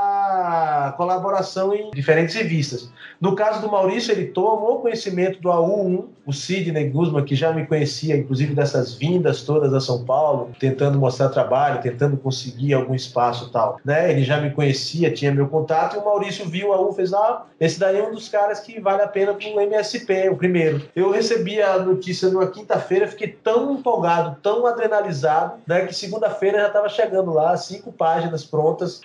para colaboração em diferentes revistas. No caso do Maurício, ele tomou conhecimento do A U um, o Sidney Guzman, que já me conhecia, inclusive dessas vindas todas a São Paulo, tentando mostrar trabalho, tentando conseguir algum espaço e tal, né? Ele já me conhecia, tinha meu contato, e o Maurício viu o A U e fez, ah, esse daí é um dos caras que vale a pena pro M S P, o primeiro. Eu recebi a notícia numa quinta-feira, fiquei tão empolgado, tão adrenalizado, né, que segunda-feira já estava chegando lá, cinco páginas prontas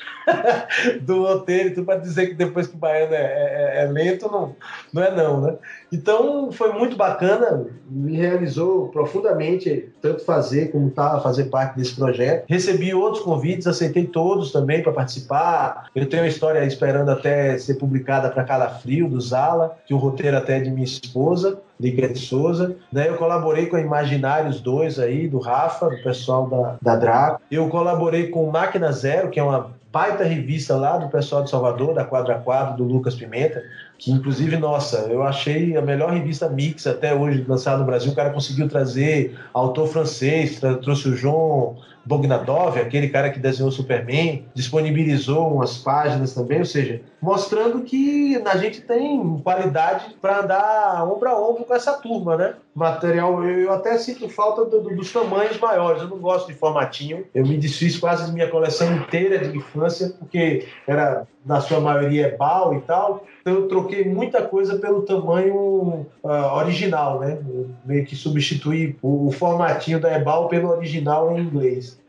do roteiro, e tudo para dizer que depois que o baiano é, é, é lento, não, não é não, né? Então foi muito bacana, me realizou profundamente tanto fazer como tá, fazer parte desse projeto. Recebi outros convites, aceitei todos também para participar. Eu tenho uma história esperando até ser publicada para Calafrio, do Zala, que o roteiro até é de minha esposa, Lígia de Souza. Né? Eu colaborei com a Imaginários dois aí, do Rafa, do pessoal da, da Draco. Eu colaborei com Máquina Zero, que é uma baita revista lá do pessoal de Salvador, da Quadra Quadro, do Lucas Pimenta, que inclusive, nossa, eu achei a melhor revista mix até hoje lançada no Brasil. O cara conseguiu trazer autor francês, trouxe o João Bogdanov, aquele cara que desenhou o Superman, disponibilizou umas páginas também, ou seja, mostrando que a gente tem qualidade para andar ombro a ombro com essa turma, né? Material, eu até sinto falta do, do, dos tamanhos maiores, eu não gosto de formatinho, eu me desfiz quase de minha coleção inteira de infância, porque era, na sua maioria, é bal e tal, então eu troquei muita coisa pelo tamanho uh, original, né? Eu meio que substituí o, o formatinho da Ebal pelo original em inglês.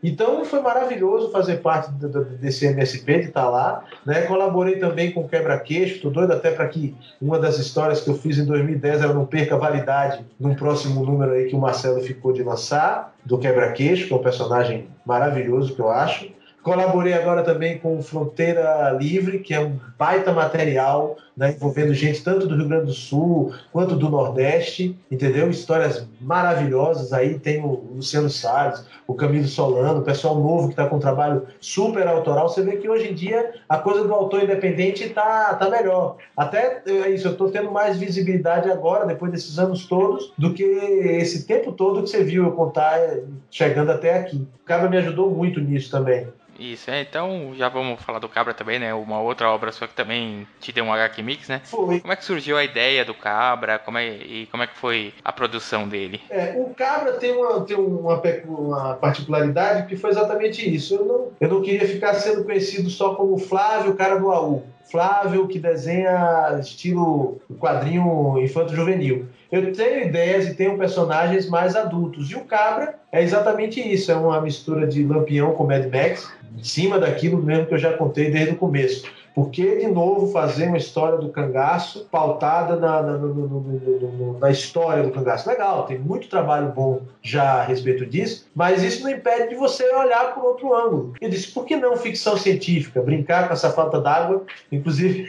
Então foi maravilhoso fazer parte do, do, desse M S P, de estar lá, né? Colaborei também com o Quebra-Queixo, estou doido até para que uma das histórias que eu fiz em dois mil e dez ela não perca a validade num próximo número aí que o Marcelo ficou de lançar, do Quebra-Queixo, que é um personagem maravilhoso que eu acho. Colaborei agora também com Fronteira Livre, que é um baita material, né, envolvendo gente tanto do Rio Grande do Sul quanto do Nordeste, entendeu? Histórias maravilhosas. Aí tem o Luciano Salles, o Camilo Solano, o pessoal novo que está com um trabalho super autoral. Você vê que hoje em dia a coisa do autor independente está tá melhor. Até é isso, eu estou tendo mais visibilidade agora, depois desses anos todos, do que esse tempo todo que você viu eu contar chegando até aqui. O Cabra me ajudou muito nisso também. Isso, é, então já vamos falar do Cabra também, né? Uma outra obra sua que também te deu um H Q Mix, né? Foi. Como é que surgiu a ideia do Cabra? Como é, e como é que foi a produção dele? É, o Cabra tem, uma, tem uma, uma particularidade que foi exatamente isso. Eu não, eu não queria ficar sendo conhecido só como Flávio, o cara do A U. Flávio, que desenha estilo quadrinho infanto-juvenil. Eu tenho ideias e tenho personagens mais adultos. E o Cabra é exatamente isso. É uma mistura de Lampião com Mad Max, em cima daquilo mesmo que eu já contei desde o começo. Por que, de novo, fazer uma história do cangaço pautada na, na, no, no, no, na história do cangaço? Legal, tem muito trabalho bom já a respeito disso, mas isso não impede de você olhar por outro ângulo. Eu disse, por que não ficção científica? Brincar com essa falta d'água, inclusive,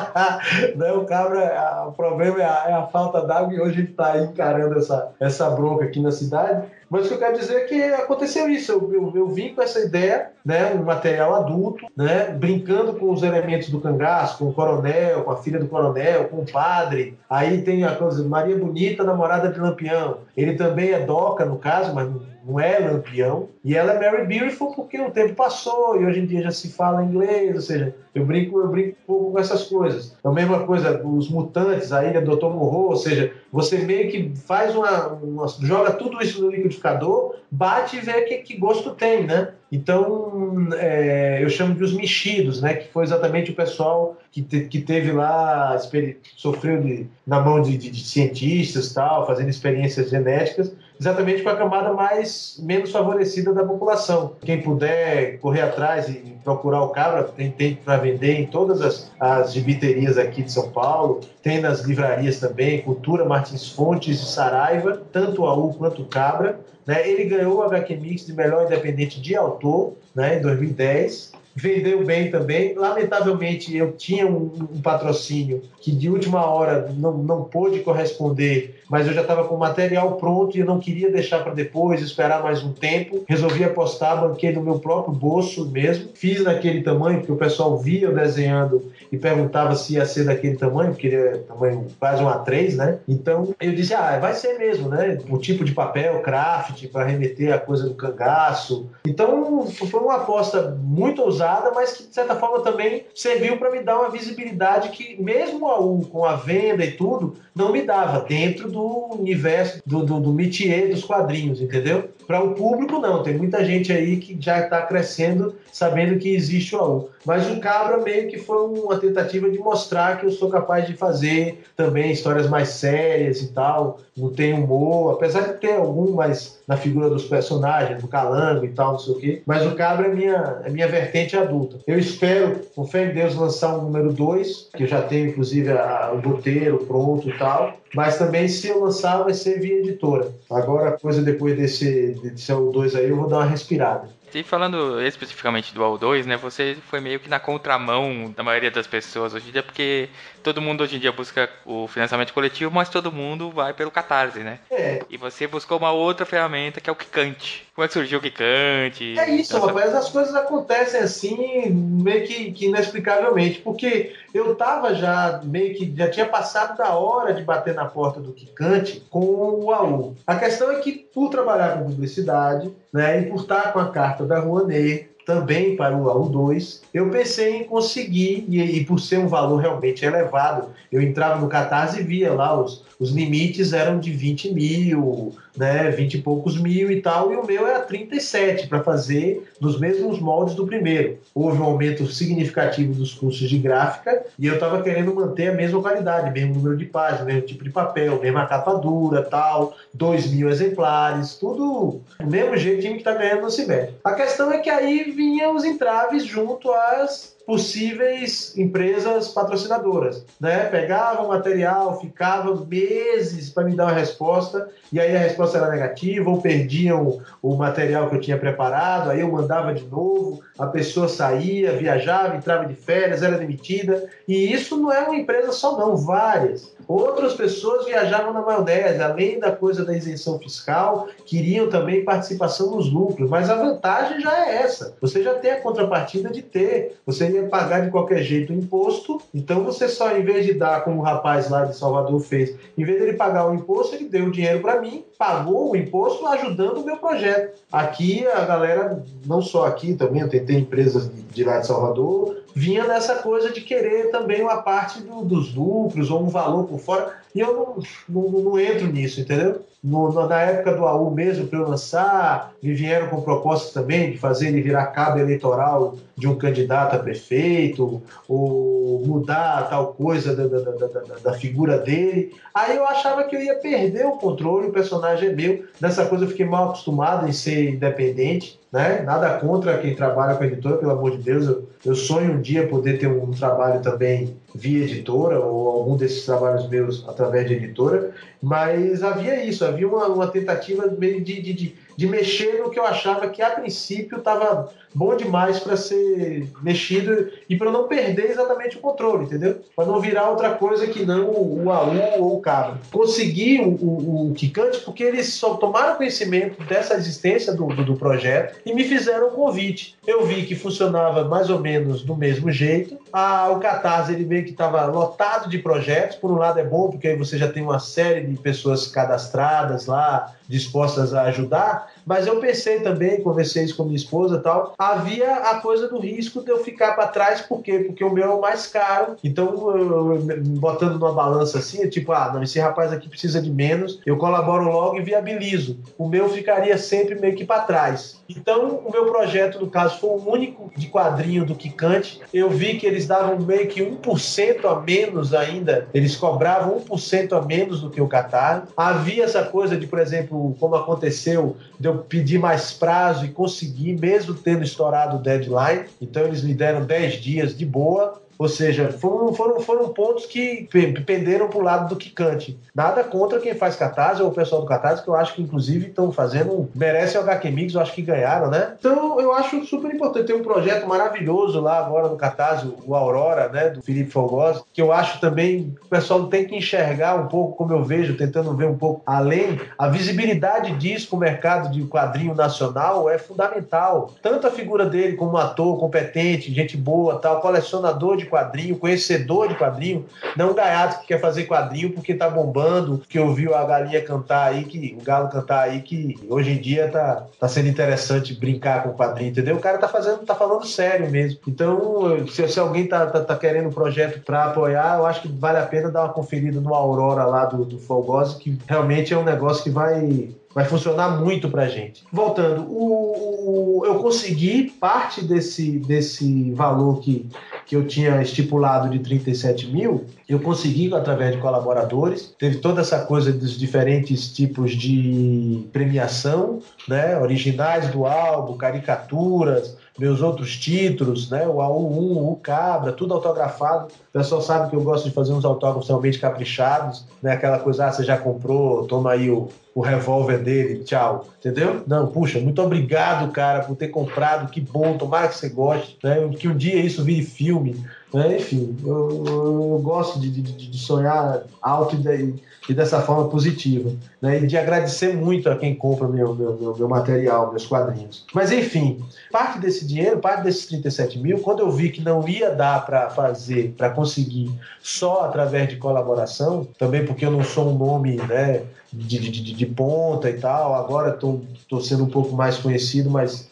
né, o Cabra, o problema é a, é a falta d'água e hoje a gente está encarando essa, essa bronca aqui na cidade. Mas o que eu quero dizer é que aconteceu isso. Eu, eu, eu vim com essa ideia, né, um material adulto, né, brincando com os elementos do cangaço, com o coronel, com a filha do coronel, com o padre. Aí tem a coisa, Maria Bonita, namorada de Lampião. Ele também é Doca, no caso, mas não é Lampião. E ela é Mary Beautiful porque o tempo passou e hoje em dia já se fala inglês, ou seja, eu brinco, eu brinco um pouco com essas coisas. É a mesma coisa, os Mutantes, a Ilha do doutor Morro, ou seja, você meio que faz uma, uma joga tudo isso no liquidificador, bate e vê que, que gosto tem, né? Então, é, eu chamo de os mexidos, né? Que foi exatamente o pessoal que, te, que teve lá, sofreu de, na mão de, de, de cientistas, tal, fazendo experiências genéticas, exatamente com a camada mais menos favorecida da população. Quem puder correr atrás e procurar o Cabra, tem, tem para vender em todas as, as gibiterias aqui de São Paulo, tem nas livrarias também, Cultura, Martins Fontes e Saraiva, tanto o A U quanto o Cabra. Né? Ele ganhou o H Q Mix de melhor independente de autor, né, em dois mil e dez. Vendeu bem também. Lamentavelmente, eu tinha um, um patrocínio que de última hora não, não pôde corresponder, mas eu já estava com o material pronto e eu não queria deixar para depois, esperar mais um tempo. Resolvi apostar, banquei no meu próprio bolso mesmo. Fiz naquele tamanho, porque o pessoal via eu desenhando e perguntava se ia ser daquele tamanho, porque ele é tamanho quase um A três, né? Então, eu disse, ah, vai ser mesmo, né? O tipo de papel, craft, para remeter a coisa do cangaço. Então, foi uma aposta muito ousada, mas que, de certa forma, também serviu para me dar uma visibilidade que, mesmo a U, com a venda e tudo, não me dava dentro do universo, do, do, do métier dos quadrinhos, entendeu? Para o público, não. Tem muita gente aí que já está crescendo sabendo que existe o A U. Mas o Cabra meio que foi uma tentativa de mostrar que eu sou capaz de fazer também histórias mais sérias e tal. Não tem humor, apesar de ter algum, mas na figura dos personagens, do Calango e tal, não sei o quê. Mas o Cabra é minha, é minha vertente adulta. Eu espero, com fé em Deus, lançar um número dois, que eu já tenho, inclusive, a, o roteiro pronto e tal. Mas também, se eu lançar, vai ser via editora. Agora, a coisa depois desse, desse A U dois aí, eu vou dar uma respirada. E falando especificamente do A U dois, né, você foi meio que na contramão da maioria das pessoas hoje em dia, porque todo mundo hoje em dia busca o financiamento coletivo, mas todo mundo vai pelo Catarse, né? É. E você buscou uma outra ferramenta que é o Kikante. Como é que surgiu o Kikante? É isso, Nossa... rapaz, as coisas acontecem assim, meio que, que inexplicavelmente, porque eu tava já, meio que, já tinha passado da hora de bater na porta do Kikante com o A U. A questão é que, por trabalhar com publicidade, né, e por estar com a carta da Rouanet, também para o A U dois, eu pensei em conseguir, e, e por ser um valor realmente elevado, eu entrava no Catarse e via lá, os, os limites eram de vinte mil, né, vinte e poucos mil e tal, e o meu era trinta e sete para fazer nos mesmos moldes do primeiro. Houve um aumento significativo dos custos de gráfica e eu estava querendo manter a mesma qualidade, mesmo número de páginas, mesmo tipo de papel, mesma capa dura, tal, dois mil exemplares, tudo do mesmo jeitinho que está ganhando no Cibele. A questão é que aí vinham os entraves junto às possíveis empresas patrocinadoras, né? Pegava o material, ficava meses para me dar uma resposta, e aí a resposta era negativa, ou perdiam o material que eu tinha preparado, aí eu mandava de novo, a pessoa saía, viajava, entrava de férias, era demitida, e isso não é uma empresa só não, várias. Outras pessoas viajavam na maionese, além da coisa da isenção fiscal, queriam também participação nos lucros, mas a vantagem já é essa, você já tem a contrapartida de ter, você ia pagar de qualquer jeito o imposto, então você só, em vez de dar, como o rapaz lá de Salvador fez, em vez dele pagar o imposto, ele deu o dinheiro para mim, pagou o imposto ajudando o meu projeto. Aqui a galera, não só aqui também, eu tentei empresas de, de lá de Salvador, vinha nessa coisa de querer também uma parte do, dos lucros ou um valor por fora, e eu não, não, não entro nisso, entendeu? No, na época do A U mesmo, para eu lançar, me vieram com propostas também de fazer ele virar cabo eleitoral de um candidato a prefeito, ou mudar tal coisa da, da, da, da, da figura dele. Aí eu achava que eu ia perder o controle, o personagem é meu. Nessa coisa eu fiquei mal acostumado em ser independente, né? Nada contra quem trabalha com a editora, pelo amor de Deus. Eu, eu sonho um dia poder ter um trabalho também via editora, ou algum desses trabalhos meus através de editora, mas havia isso, havia uma, uma tentativa de, de, de, de mexer no que eu achava que a princípio estava bom demais para ser mexido e para não perder exatamente o controle, entendeu? Para não virar outra coisa que não o A U ou o Cabo. Consegui o, o, o Quicante porque eles só tomaram conhecimento dessa existência do, do, do projeto e me fizeram um convite. Eu vi que funcionava mais ou menos do mesmo jeito. Ah, o Catarse ele meio que estava lotado de projetos. Por um lado é bom porque aí você já tem uma série de pessoas cadastradas lá, dispostas a ajudar, mas eu pensei também, conversei isso com minha esposa e tal, havia a coisa do risco de eu ficar para trás, por quê? Porque o meu é o mais caro, então eu, botando numa balança assim, é tipo, ah, não, esse rapaz aqui precisa de menos, eu colaboro logo e viabilizo, o meu ficaria sempre meio que para trás. Então o meu projeto, no caso, foi o único de quadrinho do Quicante, eu vi que eles davam meio que um por cento a menos ainda, eles cobravam um por cento a menos do que o Catarse, havia essa coisa de, por exemplo, como aconteceu, de eu pedir mais prazo e conseguir, mesmo tendo estourado o deadline. Então eles me deram dez dias de boa. Ou seja, foram, foram, foram pontos que penderam para o lado do Quicante. Nada contra quem faz Catarse ou o pessoal do Catarse, que eu acho que inclusive estão fazendo, merecem o H Q Mix, eu acho que ganharam, né? Então eu acho super importante. Tem um projeto maravilhoso lá agora no Catarse, o Aurora, né, do Felipe Fogosi, que eu acho também o pessoal tem que enxergar um pouco, como eu vejo, tentando ver um pouco além. A visibilidade disso com o mercado de quadrinho nacional é fundamental. Tanto a figura dele como um ator competente, gente boa, tal, colecionador de quadrinho, conhecedor de quadrinho, não um gaiato que quer fazer quadrinho porque tá bombando, que ouviu a galinha cantar aí, que o galo cantar aí, que hoje em dia tá, tá sendo interessante brincar com quadrinho, entendeu? O cara tá fazendo, tá falando sério mesmo. Então, se, se alguém tá, tá, tá querendo um projeto para apoiar, eu acho que vale a pena dar uma conferida no Aurora lá do, do Fogosi, que realmente é um negócio que vai... vai funcionar muito pra gente. Voltando, o, o, eu consegui parte desse, desse valor que, que eu tinha estipulado de trinta e sete mil, eu consegui através de colaboradores, teve toda essa coisa dos diferentes tipos de premiação, né, originais do álbum, caricaturas, meus outros títulos, né, o A U um, o Cabra, tudo autografado. O pessoal sabe que eu gosto de fazer uns autógrafos realmente caprichados, né, aquela coisa, ah, você já comprou, toma aí o, o revólver dele, tchau, entendeu? Não, puxa, muito obrigado, cara, por ter comprado, que bom, tomara que você goste, né, que um dia isso vire filme, né, enfim, eu, eu gosto de, de, de sonhar alto e, de, e dessa forma positiva, né, e de agradecer muito a quem compra meu, meu, meu, meu material, meus quadrinhos. Mas, enfim, parte desse dinheiro, parte desses trinta e sete mil, quando eu vi que não ia dar para fazer, para conseguir só através de colaboração, também porque eu não sou um nome, né, de, de, de, de ponta e tal, agora estou sendo um pouco mais conhecido, mas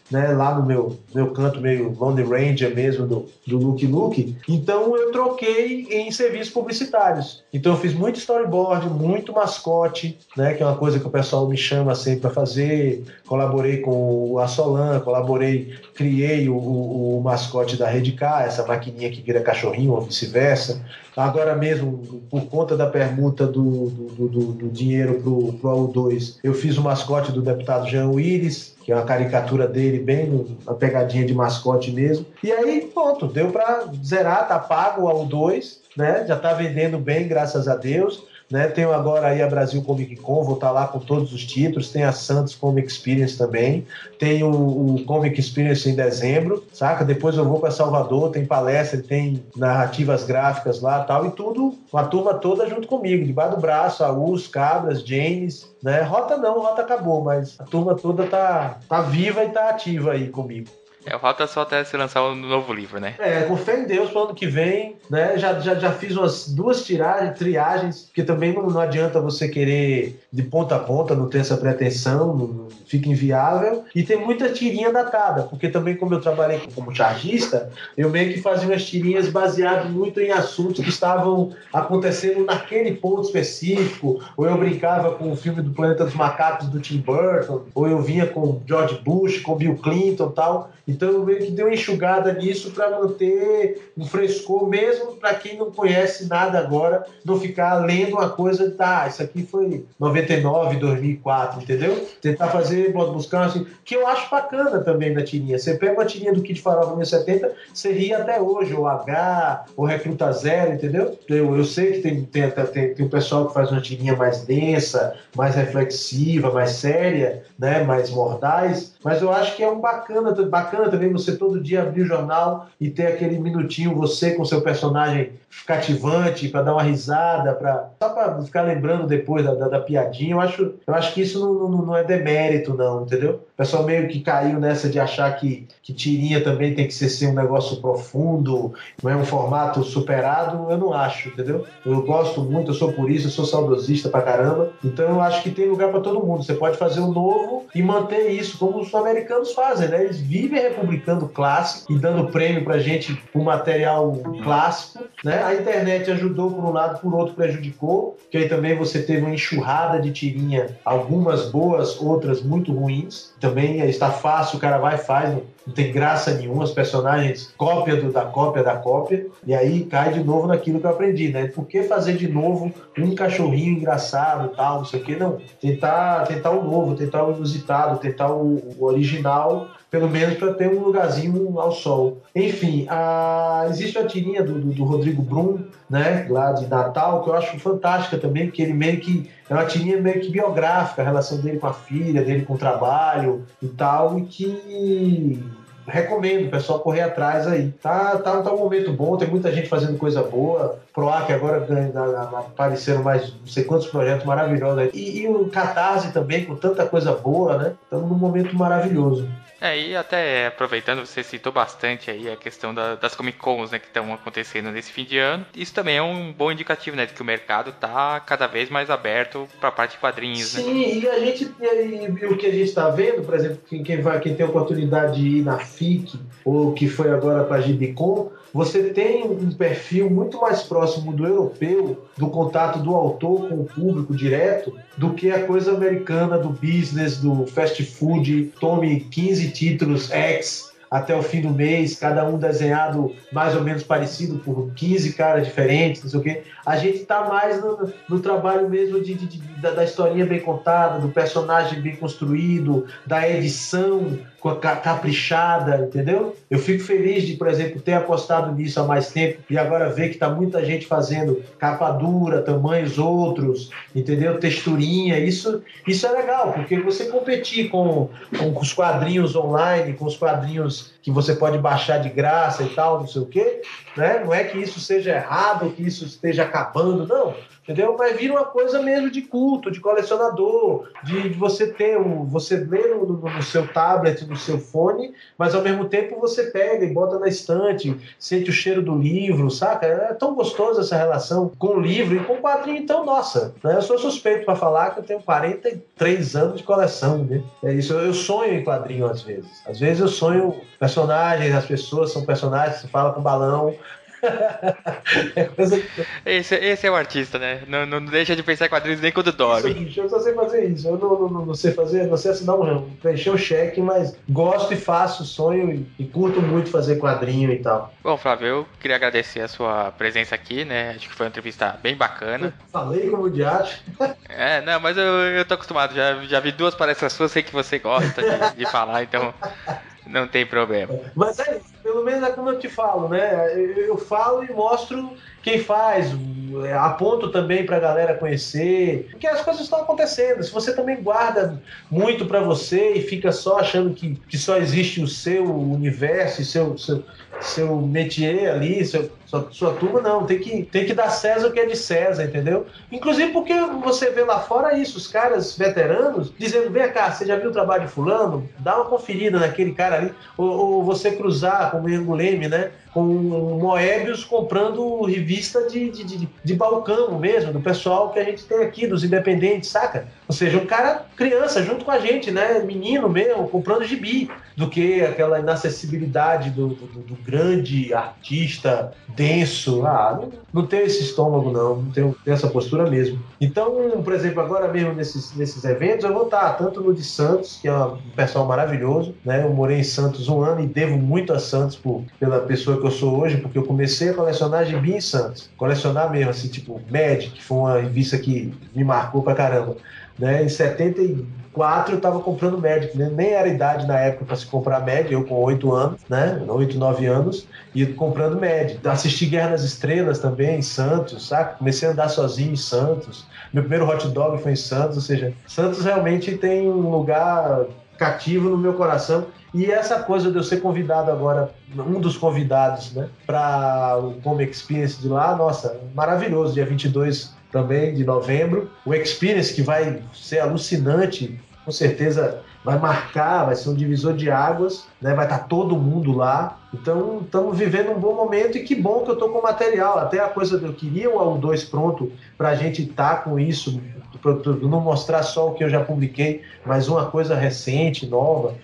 né, lá no meu, meu canto meio Lone Ranger mesmo do, do Luke Luke. Então eu troquei em serviços publicitários. Então eu fiz muito storyboard, muito mascote, né, que é uma coisa que o pessoal me chama sempre para fazer. Colaborei com o Assolan, colaborei, criei o, o, o mascote da Redcar, essa maquininha que vira cachorrinho ou vice-versa. Agora mesmo, por conta da permuta do, do, do, do dinheiro pro, pro A U dois, eu fiz o mascote do deputado Jean Willis, que é uma caricatura dele, bem uma pegadinha de mascote mesmo. E aí, pronto, deu para zerar, tá pago o A U dois, né? Já tá vendendo bem, graças a Deus. Né? Tenho agora aí a Brasil Comic Con, vou estar lá com todos os títulos. Tem a Santos Comic Experience também. Tem o, o Comic Experience em dezembro, saca? Depois eu vou para Salvador, tem palestra, tem narrativas gráficas lá e tal, e tudo, uma turma toda junto comigo, debaixo do braço, a U S, Cabras, James, né? Rota não, Rota acabou, mas a turma toda tá, tá viva e tá ativa aí comigo. É, falta só até se lançar um novo livro, né? É, com fé em Deus, pro ano que vem, né? Já, já, já fiz umas duas tiragens, triagens, porque também não, não adianta você querer de ponta a ponta, não ter essa pretensão, não, fica inviável. E tem muita tirinha datada, porque também, como eu trabalhei como chargista, eu meio que fazia umas tirinhas baseadas muito em assuntos que estavam acontecendo naquele ponto específico, ou eu brincava com o filme do Planeta dos Macacos do Tim Burton, ou eu vinha com George Bush, com Bill Clinton e tal. Então eu meio que dei uma enxugada nisso para manter um frescor, mesmo para quem não conhece nada agora, não ficar lendo uma coisa, tá, isso aqui foi noventa e nove, dois mil e quatro, entendeu? Tentar fazer, buscar assim, que eu acho bacana também da tirinha. Você pega uma tirinha do Kid Farofa anos setenta, você ri até hoje, ou H, ou Recruta Zero, entendeu? Eu, eu sei que tem, tem, tem, tem um pessoal que faz uma tirinha mais densa, mais reflexiva, mais séria, né, mais mordaz, mas eu acho que é um bacana, bacana também você todo dia abrir o jornal e ter aquele minutinho, você com seu personagem cativante, para dar uma risada, pra, só para ficar lembrando depois da, da, da piadinha. Eu acho, eu acho que isso não, não, não é demérito, não, entendeu? O pessoal meio que caiu nessa de achar que, que tirinha também tem que ser, ser um negócio profundo, não é um formato superado. Eu não acho, entendeu? Eu gosto muito, eu sou por isso, eu sou saudosista pra caramba. Então eu acho que tem lugar para todo mundo. Você pode fazer o novo e manter isso, como os americanos fazem, né? Eles vivem republicando clássico e dando prêmio pra gente com material clássico, né? A internet ajudou por um lado, por outro prejudicou, que aí também você teve uma enxurrada de tirinha, algumas boas, outras muito ruins. Também está fácil, o cara vai e faz, não, não tem graça nenhuma, os personagens cópia do, da cópia da cópia, e aí cai de novo naquilo que eu aprendi, né? Por que fazer de novo um cachorrinho engraçado e tal, não sei o que, não. Tentar, tentar o novo, tentar o inusitado, tentar o, o original, pelo menos para ter um lugarzinho ao sol. Enfim, a... existe a tirinha do, do, do Rodrigo Brum, né, lá de Natal, que eu acho fantástica também, porque ele meio que é uma tirinha meio que biográfica, a relação dele com a filha, dele com o trabalho e tal, e que recomendo o pessoal correr atrás aí. Tá, tá, tá um momento bom, tem muita gente fazendo coisa boa. Proac agora ganha, apareceram mais não sei quantos projetos maravilhosos aí. E, e o Catarse também, com tanta coisa boa, né? Estamos num momento maravilhoso. É, e até aproveitando, você citou bastante aí a questão da, das Comic Cons, né, que estão acontecendo nesse fim de ano. Isso também é um bom indicativo, né, de que o mercado tá cada vez mais aberto para a parte de quadrinhos, Sim, né? e a gente e, e o que a gente está vendo, por exemplo, quem, quem, vai, quem tem a oportunidade de ir na F I C ou que foi agora para a Gibicon, você tem um perfil muito mais próximo do europeu, do contato do autor com o público direto, do que a coisa americana do business, do fast food. Tome quinze títulos X até o fim do mês, cada um desenhado mais ou menos parecido por quinze caras diferentes, não sei o quê. A gente está mais no, no trabalho mesmo de, de, de, da, da historinha bem contada, do personagem bem construído, da edição caprichada, entendeu? Eu fico feliz de, por exemplo, ter apostado nisso há mais tempo e agora ver que está muita gente fazendo capa dura, tamanhos outros, entendeu? Texturinha, isso, isso é legal, porque você competir com, com os quadrinhos online, com os quadrinhos que você pode baixar de graça e tal, não sei o quê, né? Não é que isso seja errado, que isso esteja acabando, não. entendeu? Mas vira uma coisa mesmo de culto, de colecionador, de, de você ter um, você lê no, no, no seu tablet, no seu fone, mas ao mesmo tempo você pega e bota na estante, sente o cheiro do livro, saca? É tão gostoso essa relação com o livro e com o quadrinho, então, nossa, né? Eu sou suspeito para falar que eu tenho quarenta e três anos de coleção, né? É isso, eu sonho em quadrinho às vezes. Às vezes eu sonho personagens, as pessoas são personagens, se fala com balão. É coisa que... esse, esse é o artista, né? Não, não deixa de pensar em quadrinhos nem quando dorme. Isso, bicho, eu só sei fazer isso. Eu não, não, não sei fazer, não sei assinar um preencher o cheque, mas gosto e faço, sonho e, e curto muito fazer quadrinho e tal. Bom, Flávio, eu queria agradecer a sua presença aqui, né? Acho que foi uma entrevista bem bacana. Eu falei como de arte. É, não, mas eu, eu tô acostumado, já, já vi duas palestras suas, sei que você gosta de, de falar, então não tem problema. Mas é isso, pelo menos é como eu te falo, né? Eu, eu falo e mostro quem faz, aponto também pra galera conhecer, porque as coisas estão acontecendo. Se você também guarda muito pra você e fica só achando que, que só existe o seu universo e seu, seu, seu métier ali, seu, sua, sua turma, não, tem que, tem que dar César o que é de César, entendeu? Inclusive porque você vê lá fora isso, os caras veteranos dizendo, vem cá, você já viu o trabalho de fulano? Dá uma conferida naquele cara ali, ou, ou você cruzar com o Anguleme, né? Com o Moebius comprando revista de, de, de, de balcão mesmo, do pessoal que a gente tem aqui, dos independentes, saca? Ou seja, um cara criança junto com a gente, né? Menino mesmo, comprando gibi, do que aquela inacessibilidade do, do, do grande artista denso. Ah, não, não tenho esse estômago, não, não tenho, tenho essa postura mesmo. Então, por exemplo, agora mesmo nesses, nesses eventos, eu vou estar tanto no de Santos, que é um pessoal maravilhoso, né? Eu morei em Santos um ano e devo muito a Santos por, pela pessoa que eu sou hoje, porque eu comecei a colecionar gibi em Santos. Colecionar mesmo, assim, tipo, Mad, que foi uma revista que me marcou pra caramba. Né? Em setenta e quatro eu tava comprando Mad, né? Nem era idade na época para se comprar Mad, eu com oito anos, né? oito, nove anos, e comprando Mad. Assisti Guerra nas Estrelas também, em Santos, saca? Comecei a andar sozinho em Santos. Meu primeiro hot dog foi em Santos, ou seja, Santos realmente tem um lugar cativo no meu coração. E essa coisa de eu ser convidado agora, um dos convidados, né, para o Comic Experience de lá, nossa, maravilhoso, dia vinte e dois também de novembro. O Experience que vai ser alucinante, com certeza vai marcar, vai ser um divisor de águas, né, vai estar todo mundo lá. Então, estamos vivendo um bom momento e que bom que eu estou com material. Até a coisa que eu queria o A U dois pronto para a gente estar tá com isso, não mostrar só o que eu já publiquei, mas uma coisa recente, nova.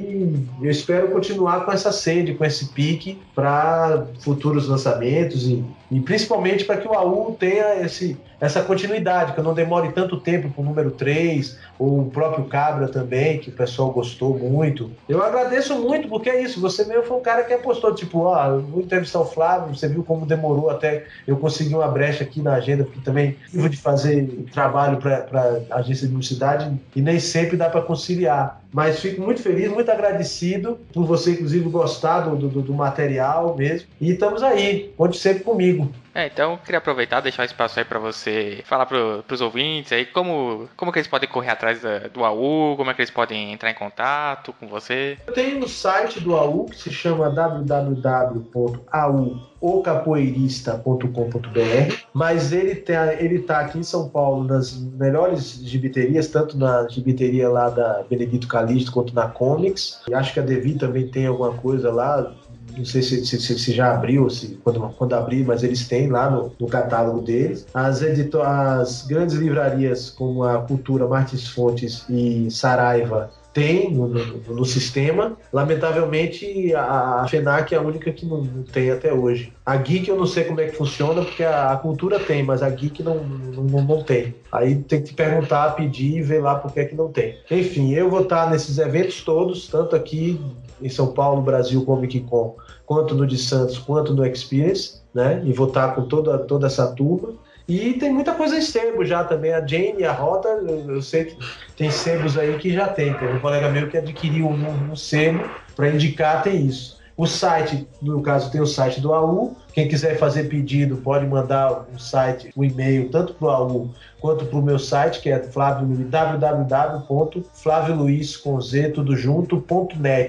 E eu espero continuar com essa sede, com esse pique para futuros lançamentos e, e principalmente para que o A U tenha esse, essa continuidade, que eu não demore tanto tempo para o número três, ou o próprio Cabra também, que o pessoal gostou muito. Eu agradeço muito, porque é isso, você mesmo foi um cara que apostou, tipo, ó, eu vou entrevistar o Flávio, você viu como demorou até eu conseguir uma brecha aqui na agenda, porque também tive de fazer trabalho para a agência de publicidade e nem sempre dá para conciliar. Mas fico muito feliz, muito agradecido por você, inclusive, gostar do, do, do material mesmo. E estamos aí, conte sempre comigo. É, então eu queria aproveitar, deixar um espaço aí para você falar para os ouvintes aí como, como que eles podem correr atrás da, do A U, como é que eles podem entrar em contato com você. Eu tenho um site do A U que se chama w w w ponto a u o capoeirista ponto com ponto b r, mas ele tá, ele tá aqui em São Paulo nas melhores gibiterias, tanto na gibiteria lá da Benedito Calixto quanto na Comics. E acho que a Devi também tem alguma coisa lá. Não sei se, se, se já abriu, se quando, quando abrir, mas eles têm lá no, no catálogo deles. As, edito- as grandes livrarias como a Cultura, Martins Fontes e Saraiva tem no, no, no sistema. Lamentavelmente, a, a FENAC é a única que não, não tem até hoje. A Geek eu não sei como é que funciona, porque a, a Cultura tem, mas a Geek não, não, não, não tem. Aí tem que te perguntar, pedir e ver lá por que é que não tem. Enfim, eu vou estar nesses eventos todos, tanto aqui em São Paulo, Brasil, Comic Con, quanto no de Santos, quanto no Experience, né? E vou estar com toda, toda essa turma. E tem muita coisa em sebo já também. A Jane e a Rota, eu, eu sei que tem sebos aí que já tem. Tem um colega meu que adquiriu um, um sebo para indicar, tem isso. O site, no caso, tem o site do A U. Quem quiser fazer pedido pode mandar um site, um e-mail, tanto para o A U quanto para o meu site, que é w w w ponto flávio luiz com z tudo junto ponto net.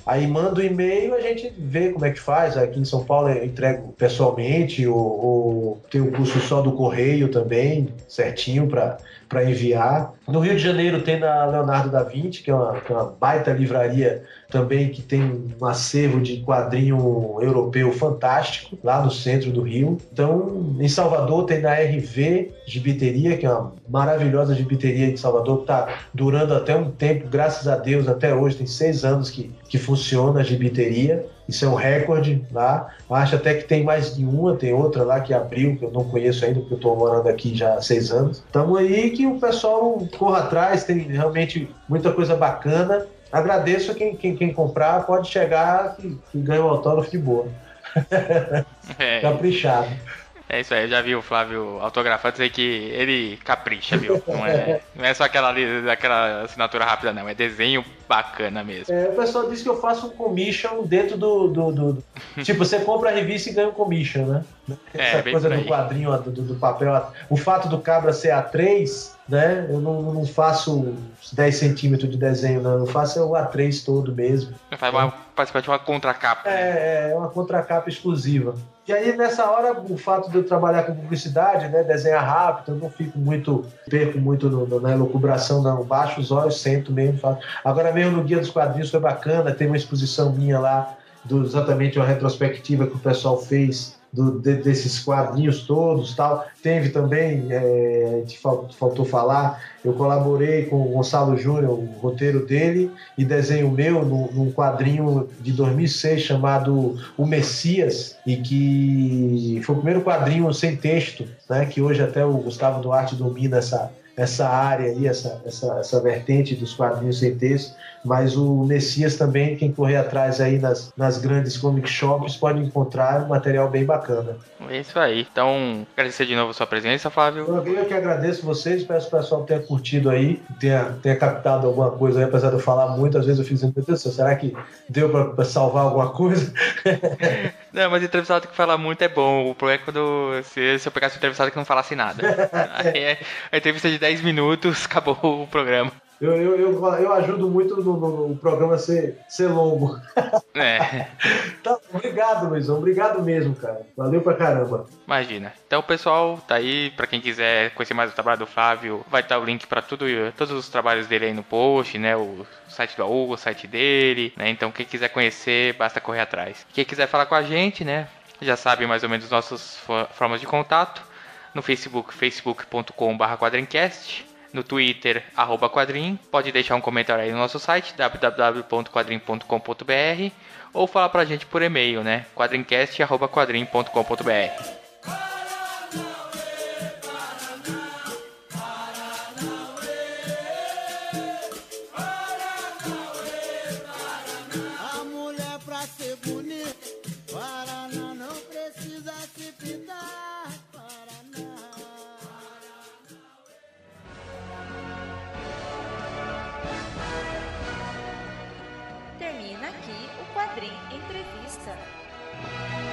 Aí manda o e-mail, a gente vê como é que faz. Aqui em São Paulo eu entrego pessoalmente, ou, ou tem o curso só do correio também, certinho para enviar. No Rio de Janeiro tem na Leonardo da Vinci, que é uma, que é uma baita livraria também, que tem um acervo de quadrinho europeu fantástico, lá no centro do Rio. Então, em Salvador tem na R V Gibiteria, que é uma maravilhosa gibiteria em Salvador, que está durando até um tempo, graças a Deus, até hoje, tem seis anos que, que funciona a gibiteria. Isso é um recorde lá. Acho até que tem mais de uma, tem outra lá que abriu, que eu não conheço ainda, porque eu estou morando aqui já há seis anos. Estamos aí que o pessoal corra atrás, tem realmente muita coisa bacana. Agradeço a quem, quem, quem comprar, pode chegar e, e ganha um autógrafo de boa. É. Caprichado. É isso aí, eu já vi o Flávio autografando, sei que ele capricha, viu? Não é, não é só aquela, ali- aquela assinatura rápida, não, é desenho bacana mesmo. É, o pessoal diz que eu faço um commission dentro do, do, do- do- Tipo, você compra a revista e ganha um commission, né? É, Essa bem coisa por do aí. quadrinho, do, do- do papel. O fato do cabra ser A três, né? Eu não, não faço dez centímetros de desenho, não. Eu faço o A três todo mesmo. Faz uma, praticamente uma contracapa. né? É, é uma contracapa exclusiva. E aí, nessa hora, o fato de eu trabalhar com publicidade, né, desenhar rápido, eu não fico muito, perco muito no, no, na elucubração, não. Baixo os olhos, sento mesmo. Faço. Agora mesmo no Guia dos Quadrinhos foi bacana, tem uma exposição minha lá, do, exatamente uma retrospectiva que o pessoal fez do, de, desses quadrinhos todos, tal. Teve também, é, a gente fal, faltou falar, eu colaborei com o Gonçalo Júnior, o roteiro dele e desenho meu num, num quadrinho de dois mil e seis chamado O Messias, e que foi o primeiro quadrinho sem texto, né, que hoje até o Gustavo Duarte domina essa, essa área aí, essa, essa, essa vertente dos quadrinhos sem texto. Mas o Messias também, quem correr atrás aí nas, nas grandes comic shops pode encontrar um material bem bacana. É isso aí. Então, agradecer de novo a sua presença, Flávio. Eu, eu que agradeço vocês, espero que o pessoal tenha curtido aí, tenha, tenha captado alguma coisa aí, apesar de eu falar muito, às vezes eu fico dizendo, meu Deus do céu, será que deu pra, pra salvar alguma coisa? Não, mas entrevistado que fala muito é bom. O problema é quando se, se eu pegasse um entrevistado que não falasse nada. Aí é a entrevista de dez minutos, acabou o programa. Eu, eu, eu, eu ajudo muito no, no, no programa ser, ser longo. É, Tá, obrigado, Luizão. Obrigado mesmo, cara. Valeu pra caramba. imagina. Então, pessoal, tá aí. Pra quem quiser conhecer mais o trabalho do Flávio, vai estar o link pra tudo, todos os trabalhos dele aí no post, né? O site do Hugo, o site dele, né? Então, quem quiser conhecer, basta correr atrás. Quem quiser falar com a gente, né? Já sabe mais ou menos nossas fo- formas de contato. No Facebook, facebook ponto com barra quadrincast. No Twitter, arroba quadrim. Pode deixar um comentário aí no nosso site, w w w ponto quadrim ponto com ponto b r, ou falar pra gente por e-mail, né? quadrincast arroba quadrim ponto com ponto b r. A mulher pra ser bonita, Paraná não precisa se pintar. Paraná. Termina aqui o Quadrim Entrevista.